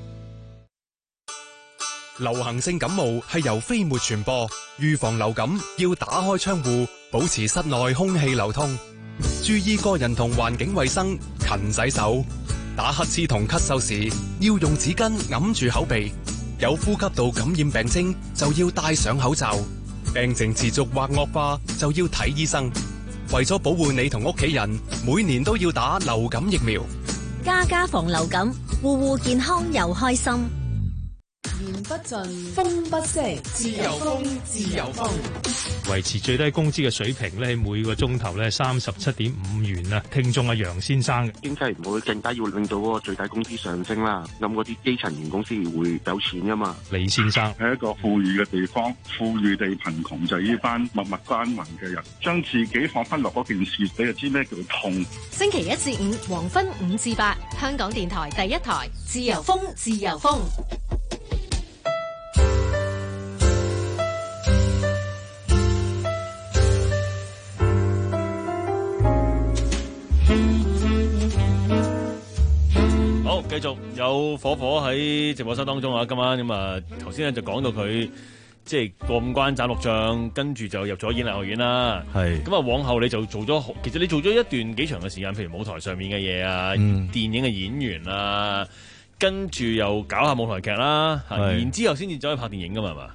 流行性感冒係由飛沫傳播，預防流感要打開窗戶，保持室內空氣流通，注意個人同環境衛生，勤洗手。打乞嗤同咳嗽時要用紙巾揞住口鼻，有呼吸道感染病徵就要戴上口罩，病情持續或惡化就要睇醫生。為咗保護你同屋企人，每年都要打流感疫苗。 家家防流感，戶戶健康又開心。 言不盡，風不息，自由風，自由風。 維持最低工資嘅水平咧，每個鐘頭咧三十七點五元啊！聽眾阿楊先生嘅經濟唔會更加要令到嗰個最低工資上升啦，咁嗰啲基層員工先會有錢噶嘛。 李先生喺一個富裕嘅地方，富裕地貧窮就係呢班默默耕耘嘅人，將自己放翻落嗰件事，你就知咩叫痛。 星期一至五黃昏五至八，香港電台第一台，自由風，自由風。 好，繼續有火火喺直播室當中啊！今晚咁啊，頭先咧就講到佢即係過五關斬六將，跟住就入咗演藝學院啦。係咁啊，往後你就做咗，其實你做咗一段幾長嘅時間，譬如舞台上面嘅嘢啊，嗯、電影嘅演員啊，跟住又搞下舞台劇啦，然之後先至走去拍電影噶嘛，係嘛？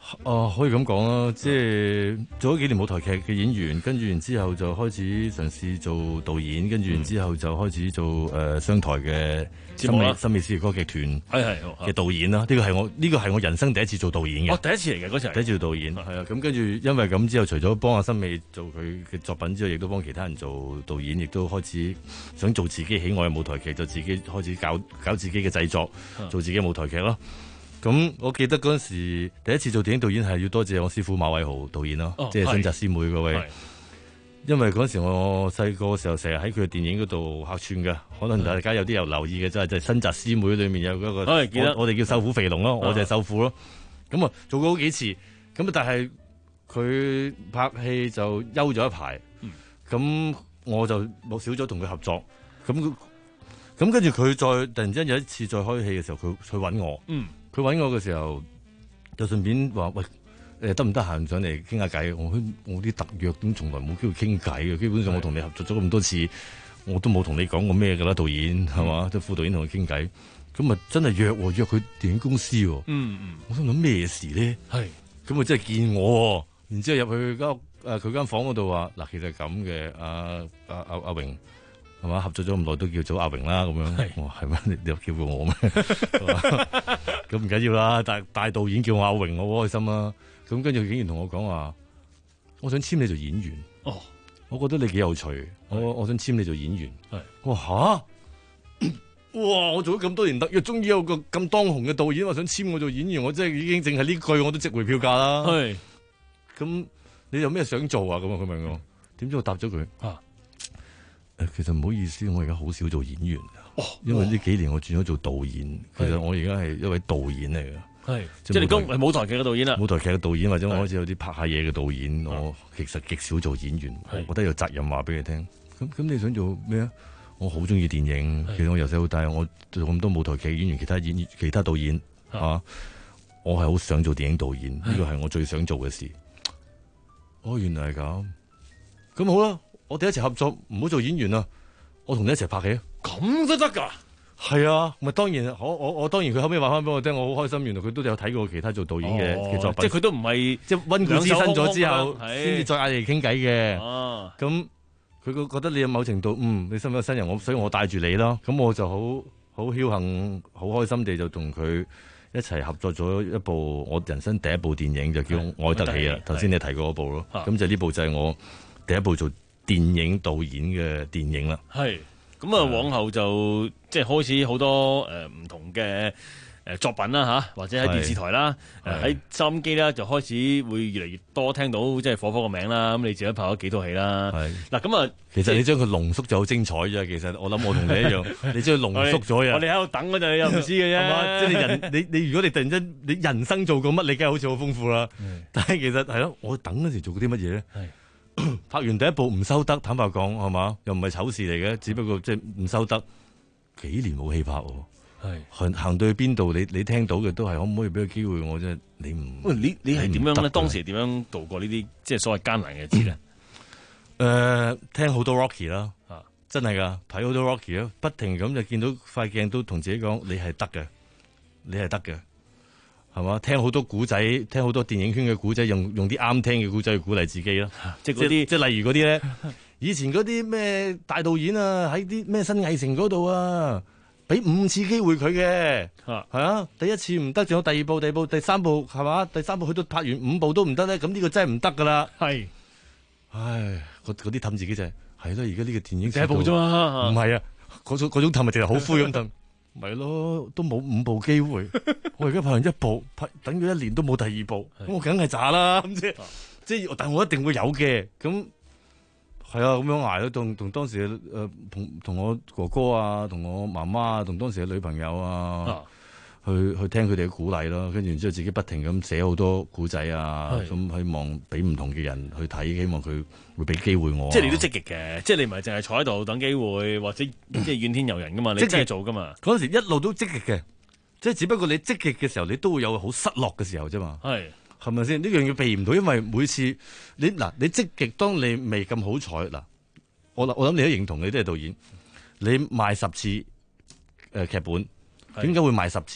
哦、呃，可以咁講啦，即係做咗幾年舞台劇嘅演員，跟住然之後就開始嘗試做導演，跟住然之後就開始做誒商、呃、台嘅新美新美詩歌劇團係係嘅導演啦。呢、這個係我呢、這個係我人生第一次做導演嘅。哦，第一次嚟嘅嗰時，第一次做導演係啊。咁跟住因為咁之後，除咗幫阿新美做佢嘅作品之外，亦都幫其他人做導演，亦都開始想做自己喜愛嘅舞台劇，就自己開始搞搞自己嘅製作，做自己嘅舞台劇咯。咁我記得嗰陣時第一次做電影導演係要多謝我師傅馬偉豪導演咯，哦、即係新澤師妹嗰位。因為嗰陣時我細個嘅時候成日喺佢嘅電影嗰度客串嘅，可能大家有啲有留意嘅，就係就係新澤師妹裏面有嗰、嗰個，我我哋叫瘦虎肥龍咯，我就係瘦虎咯。咁啊做過好幾次，咁啊但係佢拍戲就休咗一排，咁、嗯、我就冇少咗同佢合作。咁咁跟住佢再突然之間有一次再開戲嘅時候，佢佢揾我。嗯佢揾我嘅時候，就順便話：喂，誒得唔得閒上嚟傾下偈？我我啲特約咁，從來冇機會傾偈嘅。基本上我同你合作咗咁多次，我都冇同你講過咩㗎啦。導演係嘛，即係副導演同佢傾偈。咁啊，真係約喎，約佢電影公司喎。嗯嗯。我想諗咩事咧？係。咁啊，真係見我。然之後入去間誒佢間房嗰度話：嗱，其實係咁嘅，阿阿阿阿榮。係嘛？合作咗咁耐都叫做阿榮啦，咁樣。我係咩？你又叫過我咩？咁唔緊要啦，大大導演叫我阿榮，我好開心啦。咁跟住竟然同我講話，我想簽你做演員。哦，我覺得你幾有趣，我我想簽你做演員。係，我話吓，哇！我做咗咁多年特約，終於有個咁當紅嘅導演話想簽我做演員，我真係已經淨係呢句我都值回票價啦。係，咁你有咩想做啊？咁啊，佢問我，點知我答咗佢啊？誒，其實唔好意思，我而家好少做演員，哦、因為呢幾年我轉咗做導演。其實我而家係一位導演嚟嘅，係即係你講係舞台劇嘅導演啦。舞台劇嘅導演或者我開始有啲拍下嘢嘅導演，我其實極少做演員，我覺得有責任話俾你聽。咁咁你想做咩啊？我好中意電影，其實我由細到大我做咁多舞台劇演員、其他演其他導演吓、啊，我係好想做電影導演，呢個係我最想做嘅事。哦，原來係咁，咁好啦。我哋一齊合作，唔好做演員啦，我同你一齊拍戲，咁都得噶？係啊，咪當然，我我我當然，佢後尾話翻俾我聽，我好開心。原來佢都有睇過其他做導演嘅嘅、哦、作品，即係佢都唔係即係溫故知新咗之後，先至再嗌你傾偈嘅。哦，咁佢覺得你有某程度，嗯，你身為新人，我所以我帶住你咯。咁我就好好僥倖、好開心地就同佢一齊合作咗一部我人生第一部電影，就叫《愛得起》啊。頭先你提過嗰部咯，咁就呢部就係我第一部做電影導演嘅電影啦，係咁啊！往後就即係開始好多誒唔、呃、同嘅誒作品啦吓，或者喺電視台啦，誒喺收音機啦，就開始會越嚟越多聽到即係火火個名啦。咁你自己拍咗幾套戲啦？係嗱咁啊，其實你將佢濃縮就好精彩啫。其實我諗我同你一樣，你將佢濃縮咗啊！我哋喺度等嗰陣，你又唔知嘅啫。係嘛？即係你人，你你如果你突然間你人生做過乜，你梗係好似好豐富啦。但係其實係咯，我等嗰時做過啲乜嘢咧？拍完第一部唔收得，坦白講係嘛，又唔係醜事嚟嘅，只不過即係唔收得，幾年冇戲拍喎，係行行到去邊度，你你聽到嘅都係可唔可以俾個機會我啫？你唔，你你係點樣咧？當時點樣度過呢啲即係所謂艱難嘅日子咧？誒、呃，聽好多 Rocky 啦，啊，真係噶，睇好多 Rocky 啦，不停咁就見到塊鏡都同自己講，你係得嘅，你係得嘅。係嘛？聽好多古仔，聽好多電影圈嘅古仔，用用啲啱聽嘅古仔去鼓勵自己咯。即係嗰啲，即係例如嗰啲咧，以前嗰啲咩大導演啊，喺啲咩新藝城嗰度啊，俾五次機會佢嘅，係啊，第一次唔得，仲有第二部、第二部、第三部，係嘛？第三部去到拍完五部都唔得咧，咁呢個真係唔得噶啦。係，唉，嗰啲氹自己就係係啦。而家呢個電影第一部啫嘛，唔係啊，嗰種嗰種氹咪淨係好灰咁氹。咪咯，都冇五部機會，我而家拍完一部，拍等咗一年都冇第二部，咁我梗係渣啦，咁即係，即係，但我一定會有嘅，咁係啊，咁樣挨咯，同同當時誒同同我哥哥啊，同我媽媽啊，同當時嘅女朋友啊，啊去去聽佢哋嘅鼓勵咯，跟住然之後自己不停咁寫好多古仔啊，咁希望俾唔同嘅人去睇，希望佢會俾機會我、啊。即係你都積極嘅，即係你唔係淨係坐喺度等機會，或者即係怨天尤人噶嘛？你真係做噶嘛？嗰陣時一路都積極嘅，即係只不過你積極嘅時候，你都會有好失落嘅時候啫嘛。係係咪先？呢樣嘢避唔到，因為每次你嗱你積極，當你未咁好彩嗱，我我諗你都認同，你都係導演，你賣十次誒劇本。點解會賣十次啊？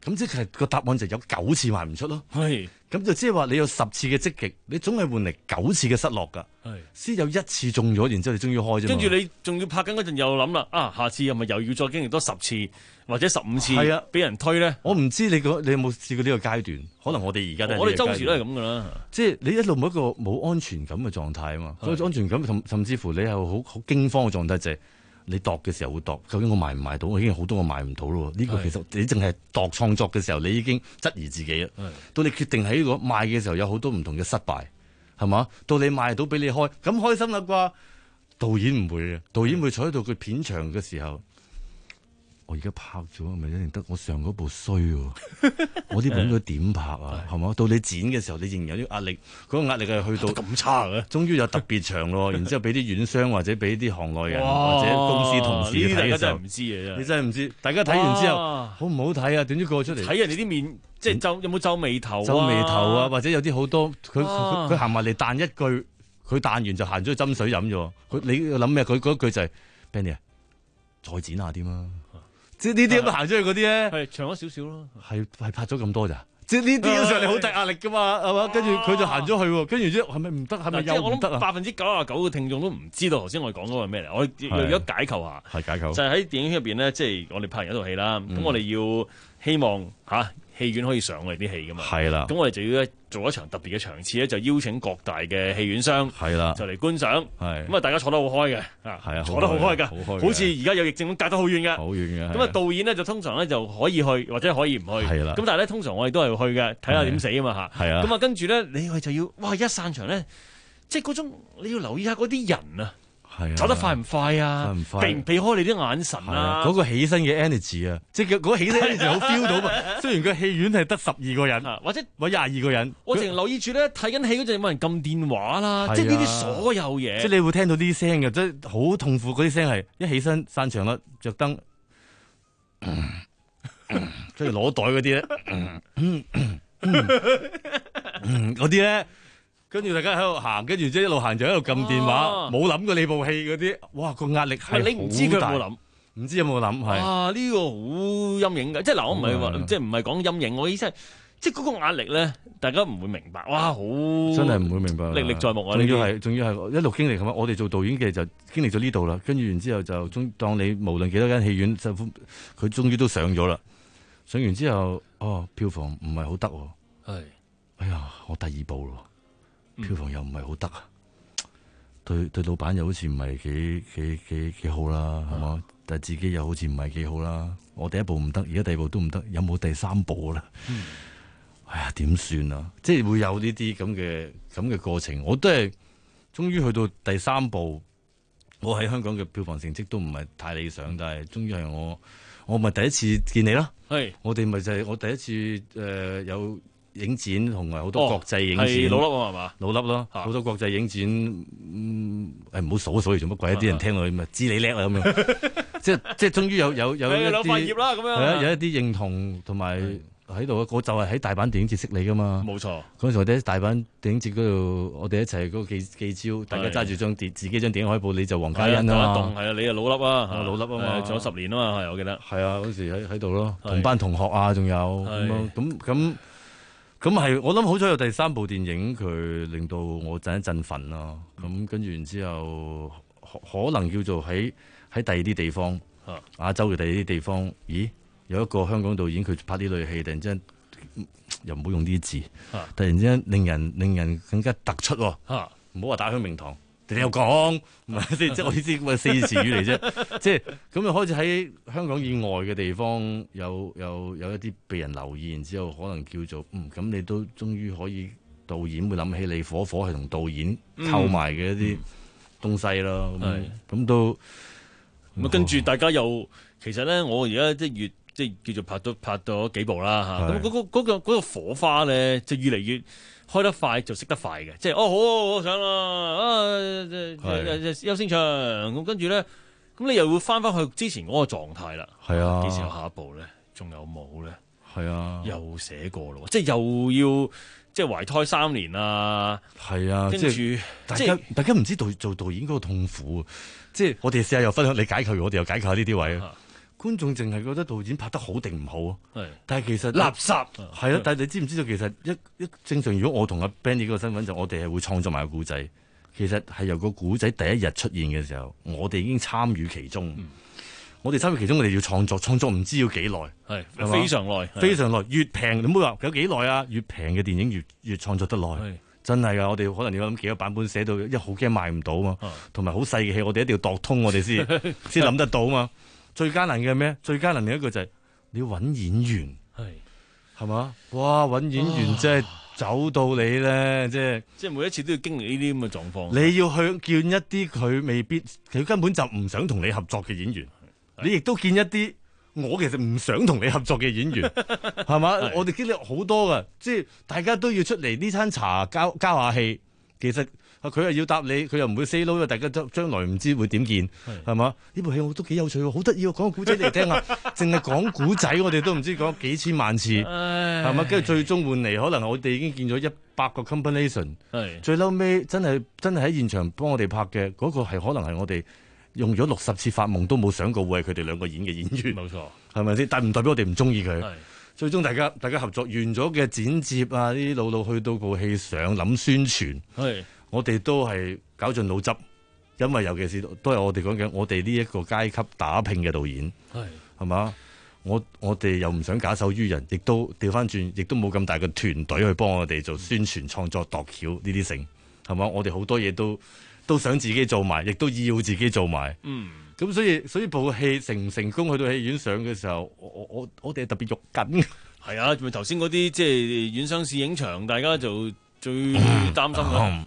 咁即係個答案就有九次賣唔出咯。 係， 咁就即係話你有十次嘅積極，你總係換嚟九次嘅失落㗎。 係， 先有一次中咗，然之後你終於開啫嘛。 跟住你仲要拍緊嗰陣又諗啦，啊，下次係咪又要再經歷多十次或者十五次？係啊，俾人推咧。 我唔知你個你有冇試過呢個階段？可能我哋而家都係我哋周時都係咁㗎啦。 即係你一路冇一個冇安全感嘅狀態啊嘛。嗰個安全感甚甚至乎你係好好驚慌嘅狀態就係。你度嘅時候會度，究竟我賣唔賣到？我已經好多我賣唔到咯。呢、這個其實你淨係度創作嘅時候，你已經質疑自己啦。到你決定喺呢個賣嘅時候，有好多唔同嘅失敗，係嘛？到你賣到俾你開，咁開心啦啩？導演唔會嘅，導演會坐喺度佢片場嘅時候。我而家拍咗，咪一定得我上嗰部衰喎！我啲本該點拍啊？係嘛？到你剪嘅時候，你仍然有啲壓力，嗰、那個壓力係去到咁差嘅。 終於有特別長咯，然之後俾啲院商或者俾啲行內人或者公司同事睇嘅時候， 唔知嘅你真係唔知。大家睇完之後，好唔好睇啊？點知過出嚟睇人哋啲面，即係皺有冇皺眉頭、啊？ 皺眉頭啊，或者有啲好多佢佢佢行埋嚟彈一句，佢彈完就行咗去斟水飲咗。佢你諗咩？佢嗰句就係 Benny 啊，再剪下啲嘛。即係呢啲咁行出去嗰啲咧， 係長咗少少咯。 係係拍咗咁多咋？即係呢啲上嚟好大壓力噶嘛，係嘛？跟住佢就行咗去，跟住之後係咪唔得？係咪又唔得啊？ 百分之九十九嘅聽眾都唔知道頭先我哋講嗰個係咩嚟。我哋如果解構下， 係解構， 就係喺電影圈入邊咧，即係我哋拍完一套戲啦。咁、嗯、我哋要希望吓戲院可以上我哋啲戲噶嘛。係啦。咁我哋就要做一場特別嘅場次咧，就邀請各大嘅戲院商係啦，就嚟觀賞。係咁啊，大家坐得好開嘅啊，係啊，坐得好開噶，好似而家有疫症咁隔得好遠嘅，好遠嘅。咁啊，導演咧就通常咧就可以去或者可以唔去。係啦。咁但係咧，通常我哋都係去嘅，睇下點死啊嘛吓。係啊。咁啊，跟住咧，你去就要哇一散場咧，即係嗰種你要留意下嗰啲人啊。係啊，走得快唔快啊？快唔快？避唔避開你啲眼神啊？ 嗰、那個起身嘅 energy 啊，即係嗰個起身 energy 好 feel 到嘛。雖然個戲院係得十二個人，或者或者廿二個人， 我成日留意住咧睇緊戲嗰陣有冇人撳電話啦，即係呢啲所有嘢。 即係你會聽到啲聲嘅，即係好痛苦嗰啲聲係一起身散場啦，着燈，跟住攞袋嗰啲咧，嗰啲咧。跟住大家喺度行，跟住即係一路行就喺度撳電話，冇、啊、諗過你部戲嗰啲，哇個壓力係好大。你唔知佢有冇諗，唔知有冇諗係。啊呢、這個好陰影嘅，即係嗱我唔係話，即係唔係講陰影，我意思係，即係嗰個壓力咧，大家唔會明白。哇好真係唔會明白，歷歷在目啊！仲要係仲要係一路經歷咁啊！我哋做導演嘅就經歷咗呢度啦，跟住然之後就終當你無論幾多間戲院，佢終於都上咗啦。上完之後，哦票房唔係好得喎。係。哎呀，我第二部咯。票房又唔係好得啊，對對老闆又好似唔係幾幾幾幾好啦，係嘛？但係自己又好似唔係幾好啦。我第一部唔得，而家第二部都唔得，有冇第三部啦？嗯、哎呀，點算啊？即係會有呢啲咁嘅咁嘅過程。我都係終於去到第三部，我喺香港嘅票房成績都唔係太理想，但係終於係我我咪第一次見你咯。係，我哋咪就係我第一次誒、呃、有。影展同埋好多國際影展，係、哦、老粒啊嘛，老粒咯，好多國際影展，誒唔好數數嚟做乜鬼？啲人聽落去咪知你叻啦咁樣，即係即係終於有有有一啲啦咁樣，係啊，有一啲認同同埋喺度。我就係喺大阪電影節識你噶嘛，冇錯。嗰陣時我哋喺大阪電影節嗰度，我哋一齊嗰個記記招，大家揸住張電自己張電影海報，你就黃嘉欣啊嘛，係啊，你啊老粒啊，老粒啊嘛，做咗十年啊嘛，係我記得。係啊，嗰時喺喺度咯，同班同學啊，仲有咁咁咁。咁係，我諗好彩有第三部電影，佢令到我振一振奮咯。咁跟住然之後，可能叫做喺喺第二啲地方，啊、亞洲嘅第二啲地方，咦，有一個香港導演佢拍呢類戲，突然之間又唔好用呢啲字，啊、突然之間令人令人更加突出，唔好話打響名堂。你又講，唔係即係我意思，咁四字詞語嚟啫。即係咁就開始喺香港以外嘅地方有有有一啲被人留意，然之後可能叫做嗯，咁你都終於可以導演會諗起你，火火係同導演溝埋嘅一啲東西咯。咁、嗯嗯、都咁跟住大家又其實咧，我而家即係越即係叫做拍到拍到幾部啦嚇。咁嗰、嗰個嗰、嗰個嗰個火花咧，就越嚟越。開得快就識得快嘅，即係哦好，好上啦啊，優先場咁，跟住咧，咁你又會翻翻去之前嗰個狀態啦。係啊，幾時有下一步咧？仲有冇咧？係啊，又寫過咯，即係又要即係懷胎三年啊。係啊，跟住大家大家唔知道做導演嗰個痛苦，即係我哋試下又分享你解構，我哋又解構呢啲位。 觀眾淨係覺得導演拍得好定唔好啊？但係其實垃圾係啊！但係你知唔知道其實一一正常，如果我同阿 Benny 呢個身份就我哋係會創作埋個故仔，其實係由個故仔第一日出現嘅時候，我哋已經參與其中。嗯、我哋參與其中，我哋要創作，創作唔知要幾耐， 係非常耐， 非常耐。越平你唔好話有幾耐啊！越平嘅電影越越創作得耐。真係噶，我哋可能要諗幾個版本寫到，因為好驚賣唔到嘛，同埋好細嘅戲，我哋一定要度通，我哋先先諗得到嘛。最艱難嘅係咩？最艱難嘅一個就係你要揾演員，係係嘛？哇！揾演員即係走到你咧，即係即係每一次都要經歷呢啲咁嘅狀況。 你要去見一啲佢未必，佢根本就唔想同你合作嘅演員，你亦都見一啲。我其實唔想同你合作嘅演員，係嘛？我哋經歷好多噶，即係大家都要出嚟呢餐茶交交下戲。其實佢又要答你，佢又唔會 say no，因為大家將將來唔知會點見，係嘛？呢部戲我都幾有趣喎，好得意喎，講個古仔嚟聽下。淨係講古仔，我哋都唔知講幾千萬次，係嘛？跟住最終換嚟，可能我哋已經見咗一百個 combination。最嬲尾真係真係喺現場幫我哋拍嘅嗰、嗰個係可能係我哋。用咗六十次發夢都冇想過會係佢哋兩個演嘅演員，冇錯，係咪先？但係唔代表我哋唔中意佢。最終大家大家合作完咗嘅剪接啊，呢啲路路去到部戲上諗宣傳，我哋都係搞盡腦汁，因為尤其是都係我哋講緊我哋呢一個階級打拼嘅導演，係係嘛？我我哋又唔想假手於人，亦都調翻轉，亦都冇咁大嘅團隊去幫我哋做宣傳、創作、度橋呢啲成，係嘛？我哋好多嘢都。都想自己做埋，亦都要自己做埋。嗯，咁所以所以部戲成唔成功去到戲院上嘅時候，我我我哋係特別肉緊。 係啊，咪頭先嗰啲即係院商試影場，大家就最擔心啦。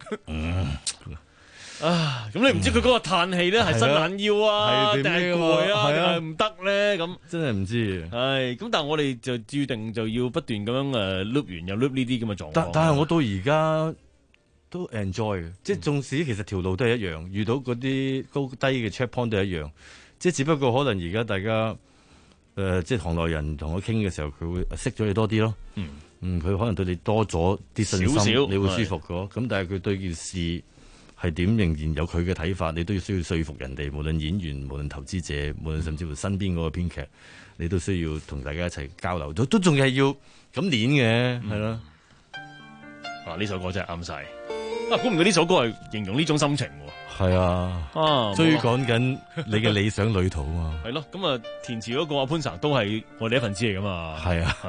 啊，咁你唔知佢嗰個嘆氣咧係伸懶腰啊，定係攰啊，定係唔得咧？咁真係唔知。 係咁，但係我哋就注定就要不斷咁樣誒 loop 完又 loop 呢啲咁嘅狀況。 但但係我到而家。都 enjoy 嘅，即係縱使其實條路都係一樣，遇到嗰啲高低嘅 check point 都係一樣，即係只不過可能而家大家誒、呃，即係行內人同我傾嘅時候，佢會識咗你多啲咯。嗯，嗯，佢可能對你多咗啲信心，少少你會舒服嘅。咁但係佢對件事係點仍然有佢嘅睇法，你都要需要說服人哋，無論演員，無論投資者，無論甚至乎身邊嗰個編劇，你都需要同大家一齊交流，都都仲係要咁練嘅，係咯、 嗯。啊，呢首歌真係啱晒。啊，估唔到呢首歌係形容呢種心情喎。 係啊，啊追趕緊你嘅理想旅途啊嘛。 係咯，咁啊填詞嗰個阿潘 Sir 都係我哋一份子嚟噶嘛。 係啊。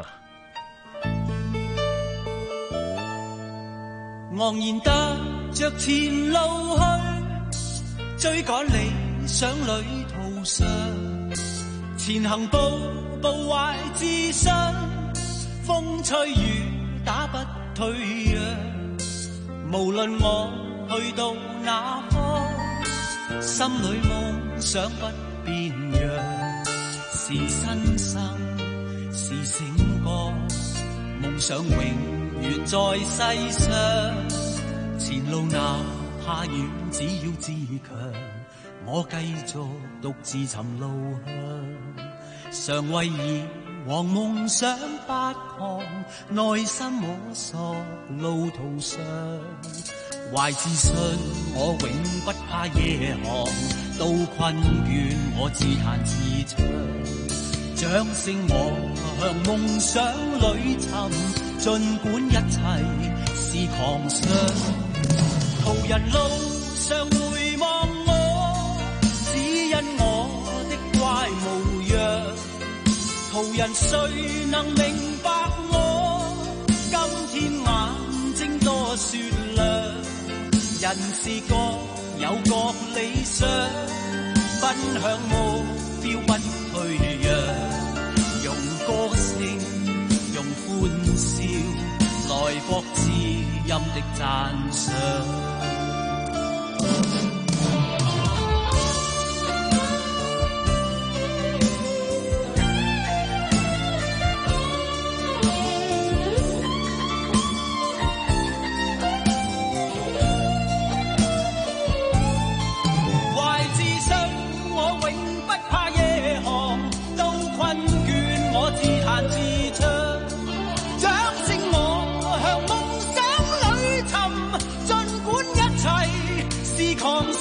昂然踏着前路去，追趕理想旅途上，前行步步懷自信，風吹雨打不退讓。無論我去到哪方，心裏夢想不變樣。是新生，是醒覺，夢想永遠在世上。前路哪怕遠，只要自強，我繼續獨自尋路向。常為以往夢想不亢，內心摸索路途上，懷自信我永不怕夜航，到困倦我自彈自唱，掌聲我向夢想裏尋，儘管一切是狂想。途人路上回望我，只因我的怪模樣。途人誰能明白我？今天眼睛多雪亮，人是各有各理想，奔向目標不退讓，用歌聲，用歡笑來博知音的讚賞。狂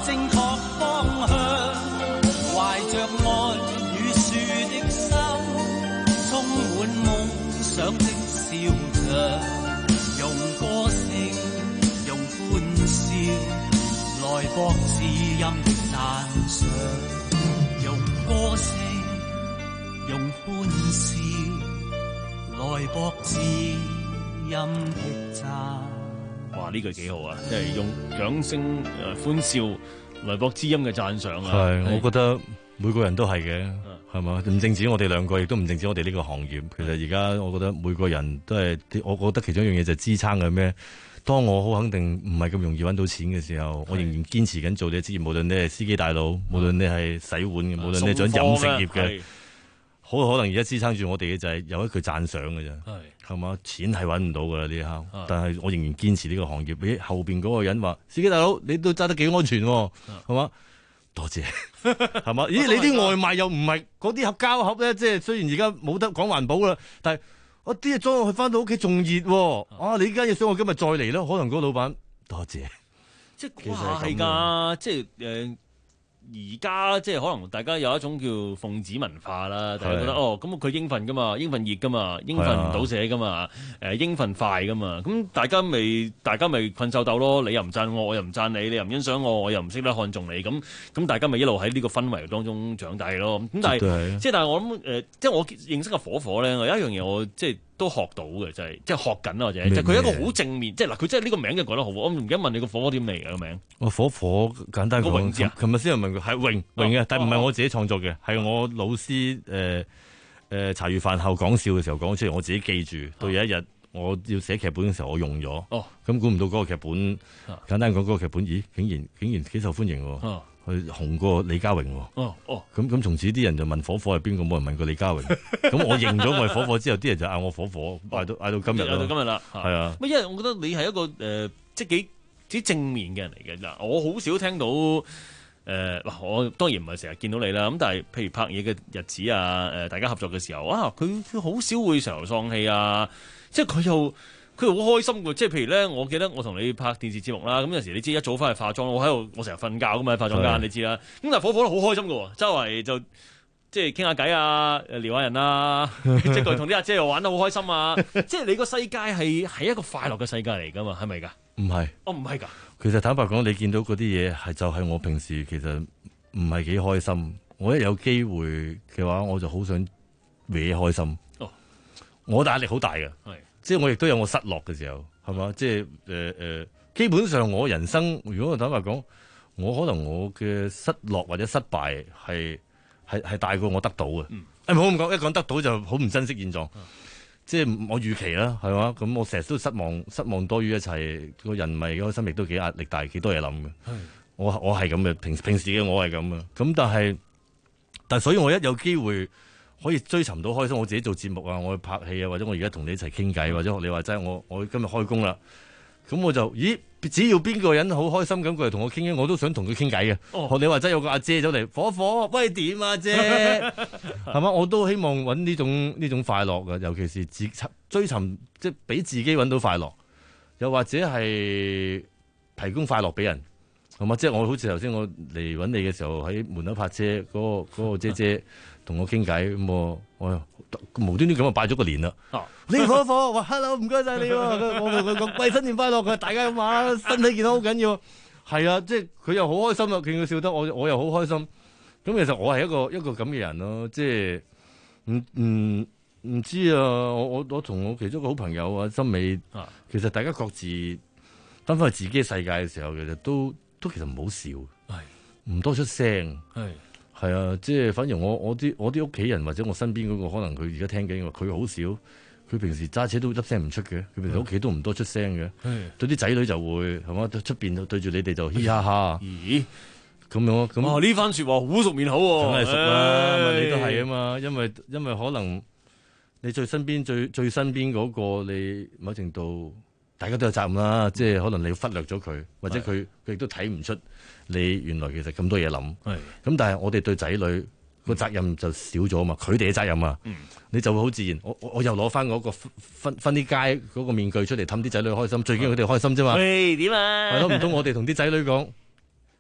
正確方向，懷着愛與樹的心，充滿夢想的笑着，用歌聲，用歡笑，來博知音的讚賞，用歌聲，用歡笑，來博知音的讚。 哇！呢句幾好啊，即係用掌聲誒歡笑來博知音嘅讚賞啊！ 係，我覺得每個人都係嘅，係嘛？唔淨止我哋兩個，亦都唔淨止我哋呢個行業。其實而家我覺得每個人都係，我覺得其中一樣嘢就係支撐嘅咩？當我好肯定唔係咁容易揾到錢嘅時候，我仍然堅持緊做呢個職業，無論你係司機大佬，無論你係洗碗嘅，無論你係做飲食業嘅。好可能而家支撐住我哋嘅就係有一句讚賞嘅啫，係係嘛？錢係揾唔到噶啦呢一刻，但係我仍然堅持呢個行業。咦，後邊嗰個人話：司機大佬，你都揸得幾安全喎，係嘛？多謝，係嘛？咦，你啲外賣又唔係嗰啲盒膠盒咧，即係雖然而家冇得講環保啦，但係我啲嘢裝落去翻到屋企仲熱喎。啊，你呢間嘢想我今日再嚟咯？可能嗰個老闆多謝， 即係其實係㗎，即係誒。而家即係可能大家有一種叫奉旨文化啦，大家覺得哦，咁佢應份噶嘛，應份熱噶嘛，應份唔倒瀉噶嘛，誒應份快噶嘛，咁大家咪大家咪困獸鬥咯，你又唔讚我，我又唔讚你，你又唔欣賞我，我又唔識得看重你，咁咁大家咪一路喺呢個氛圍當中長大咯。咁但係即係但係我諗誒、呃，即係我認識嘅火火咧，有一樣嘢我即係都學到嘅，就係、是、即係學緊或者，即係佢一個好正面，即係嗱，佢真係呢個名就講得好。我唔記得問你個火火點嚟嘅個名。我火火簡單講，琴日先有問佢，係榮榮嘅，但係唔係我自己創作嘅，係、哦、我老師誒誒、呃呃、茶餘飯後講笑嘅時候講出嚟，我自己記住。到有一日我要寫劇本嘅時候，我用咗。哦，咁估唔到嗰個劇本，簡單講嗰個劇本，咦，竟然竟然幾受歡迎喎。哦，佢紅過李嘉榮喎。哦哦，咁咁從此啲人就問火火係邊個，冇人問過李嘉榮。咁我認咗我係火火之後，啲人就嗌我火火，嗌到嗌到今日。嗌到今日啦，係啊。因為我覺得你係一個誒、呃，即係幾幾正面嘅人嚟嘅。嗱，我好少聽到誒，嗱、呃，我當然唔係成日見到你啦。咁但係譬如拍嘢嘅日子啊，誒、呃，大家合作嘅時候啊，佢佢好少會成頭喪氣啊，即係佢又。佢好開心嘅，即係譬如咧，我記得我同你拍電視節目啦，咁有時你知一早翻去化妝，我喺度我成日瞓覺噶嘛，喺化妝間你知啦。咁但係火火都好開心嘅，周圍就即係傾下偈啊，撩下人啊，即係佢同啲阿姐又玩得好開心啊。即係你個世界係係一個快樂嘅世界嚟噶嘛，係咪㗎？唔係，哦唔係㗎。其實坦白講，你見到嗰啲嘢係就係我平時其實唔係幾開心。我一有機會嘅話，我就好想搲開心。哦，我壓力好大嘅。係。即係我亦都有我失落嘅時候，係嘛？即係誒誒，基本上我人生，如果我坦白講，我可能我嘅失落或者失敗係係係大過我得到嘅。誒、嗯，唔好咁講，一講得到就好唔珍惜現狀。嗯、即係我預期啦，係嘛？咁我成日都失望，失望多於一切。個人咪嗰個心亦都幾壓力大，幾多嘢諗嘅。我我係咁嘅，平平時嘅我係咁嘅。咁但係，但係所以我一有機會。可以追尋到開心，我自己做節目啊，我去拍戲啊，或者我而家同你一齊傾偈，或者學你話齋，我我今日開工啦，咁我就咦，只要邊個人好開心咁過嚟同我傾偈，我都想同佢傾偈嘅。哦、學你話齋有個阿姐走嚟，火火，喂點啊姐，係嘛？我都希望揾呢種呢種快樂嘅，尤其是自追尋，即係俾自己揾到快樂，又或者係提供快樂俾人，係嘛？即係我好似頭先我嚟揾你嘅時候，喺門口泊車嗰、嗰個、嗰個姐姐。同我傾偈咁我我無端端咁啊拜咗個年啦！你火火話 hello 唔該晒你，我同佢講喂新年快樂，佢大家咁話身體健康好緊要，係啊，即係佢又好開心啊，見佢笑得我我又好開心。咁其實我係一個一個咁嘅人咯，即係唔唔唔知啊！我我我同我其中一個好朋友啊，森美，其實大家各自翻返去自己嘅世界嘅時候，其實都都其實唔好笑，唔多出聲。係啊，即係反而我我啲我啲屋企人或者我身邊嗰個，可能佢而家聽緊嘅，佢好少，佢平時揸車都粒聲唔出嘅，佢平時屋企都唔多出聲嘅，對啲仔女就會係嘛，出邊對住你哋就嘻哈哈，咦咁樣咁。哦，呢番説話好熟面口喎，梗係熟啦，咪你都係啊嘛，因為因為可能你最身邊最最身邊嗰個，你某程度大家都有責任啦，即係可能你忽略咗佢，或者佢佢亦都睇唔出。你原來其實咁多嘢諗，咁但係我哋對仔女個責任就少咗嘛，佢哋嘅責任啊，嗯、你就會好自然。我我又攞翻嗰個分分啲街嗰個面具出嚟氹啲仔女開心，最緊要佢哋開心啫嘛。喂，點啊？係咯，唔通我哋同啲仔女講，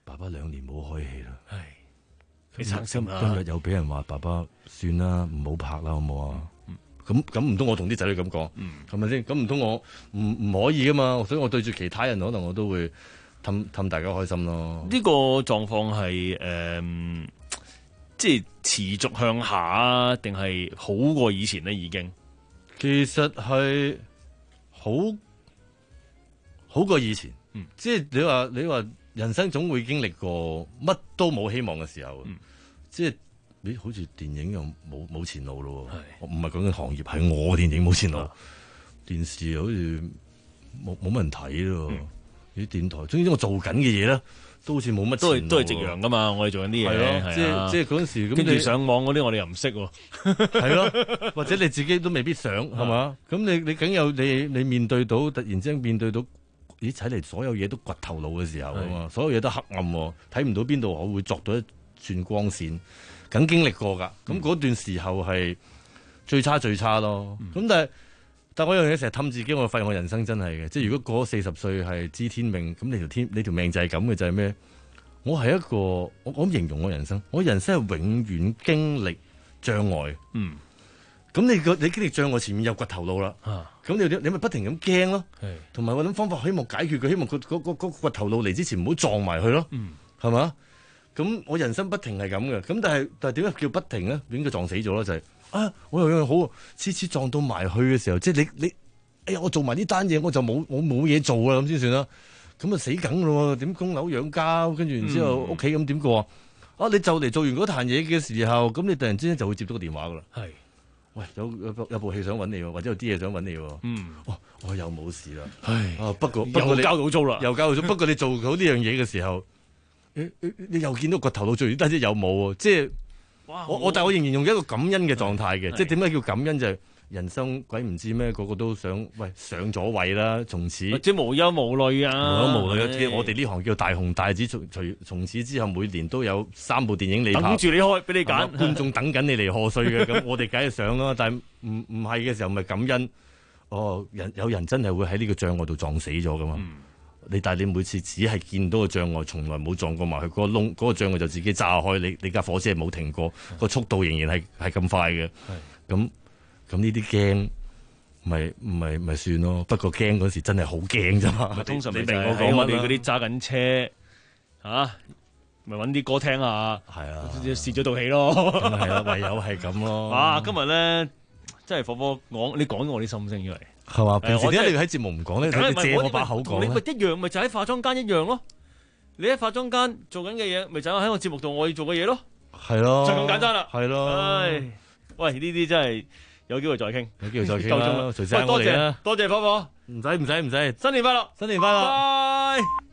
爸爸兩年冇開戲啦。 係， 你今今今日又俾人話爸爸算啦，唔好拍啦，好冇啊？咁咁唔通我同啲仔女咁講，係咪先？咁唔通我唔唔可以噶嘛？所以我對住其他人，可能我都會氹氹大家開心咯。 呢個狀況係誒，即係持續向下啊，定係好過以前咧？已經其實係好好過以前，嗯、即係你話你話人生總會經歷過乜都冇希望嘅時候，嗯、即係。咦，好似電影又冇冇前路咯？我唔係講緊行業，係我電影冇前路。嗯、電視又好似冇冇乜人睇咯。啲、嗯、電台，總之我做緊嘅嘢咧，都好似冇乜前路。都係都係夕陽噶嘛，我哋做緊啲嘢。係咯，即係即係嗰陣時。跟住上網嗰啲，我哋又唔識。係咯，或者你自己都未必想，係嘛？咁你你梗有你你面對到突然之間面對到，咦？睇嚟所有嘢都掘頭路嘅時候啊嘛，所有嘢都黑暗，睇唔到邊度我會作到一串光線。梗經歷過㗎，咁嗰、嗯、段時候係最差最差咯。咁、嗯、但係，但係我有樣嘢成日氹自己，我發現我人生真係嘅，即係如果過咗四十歲係知天命，咁你條天你條命就係咁嘅，就係、是、咩？我係一個我我形容我人生，我人生係永遠經歷障礙。嗯，咁你個你經歷障礙前面有掘頭路啦。咁、啊、你你咪不停咁驚咯。同埋揾方法希望解決佢，希望佢嗰嗰嗰掘頭路嚟之前唔好撞埋佢咯。嗯，係嘛？咁我人生不停係咁嘅，咁但係但係點解叫不停咧？點解撞死咗咧？就係、是、啊，我有樣好，次次撞到埋去嘅時候，即係你你，哎呀，我做埋呢單嘢，我就冇我冇嘢做啦，咁先算啦。咁啊死梗咯，點供樓養家，跟住然之後屋企咁點過啊？啊，你就嚟做完嗰壇嘢嘅時候，咁你突然之間就會接到個電話噶啦。係，喂，有有有部戲想揾你，或者有啲嘢想揾你。嗯，哦，我又冇事啦。唉，啊，不過不過你又交到租啦， 又交到租。不過你做好呢樣嘢嘅時候。你, 你又見到個頭腦最低啲有冇喎？即係我我但係我仍然用一個感恩嘅狀態嘅，即係點解叫感恩就係、是、人生鬼唔知咩，個個都想喂上咗位啦，從此或者無憂無慮啊， 無憂無慮啊！我哋呢行叫大紅大紫，從從從此之後每年都有三部電影你拍， 等住你開俾你揀， 觀眾等緊你嚟賀歲嘅，咁我哋梗係上啦。但係唔唔係嘅時候咪感恩，哦，人有人真係會喺呢個障礙度撞死咗噶嘛。嗯你但係你每次只係見到個障礙，從來冇撞過埋去嗰個窿，嗰、嗰個障礙就自己炸開。你你架火車係冇停過，個速度仍然係係咁快嘅。咁咁呢啲驚，咪咪咪算咯。不過驚嗰時真係好驚咋嘛。 通常你明我講，我哋嗰啲揸緊車嚇，咪揾啲歌聽下。係啊，試咗套戲咯。 係啊，唯有係咁咯。 啊，今日咧真係火火講，你講咗我啲心聲出嚟。 係嘛？平時點解你喺節目唔講咧？你借我把口講咧？ 你咪一樣，咪就喺化妝間一樣咯。你喺化妝間做緊嘅嘢，咪就喺我節目度我要做嘅嘢咯。 係咯， 就咁簡單啦。 係咯。 唉，喂，呢啲真係有機會再傾， 有機會再傾啦。隨時我哋啦。 多謝多謝火火， 唔使唔使唔使， 新年快樂， 新年快樂。 拜。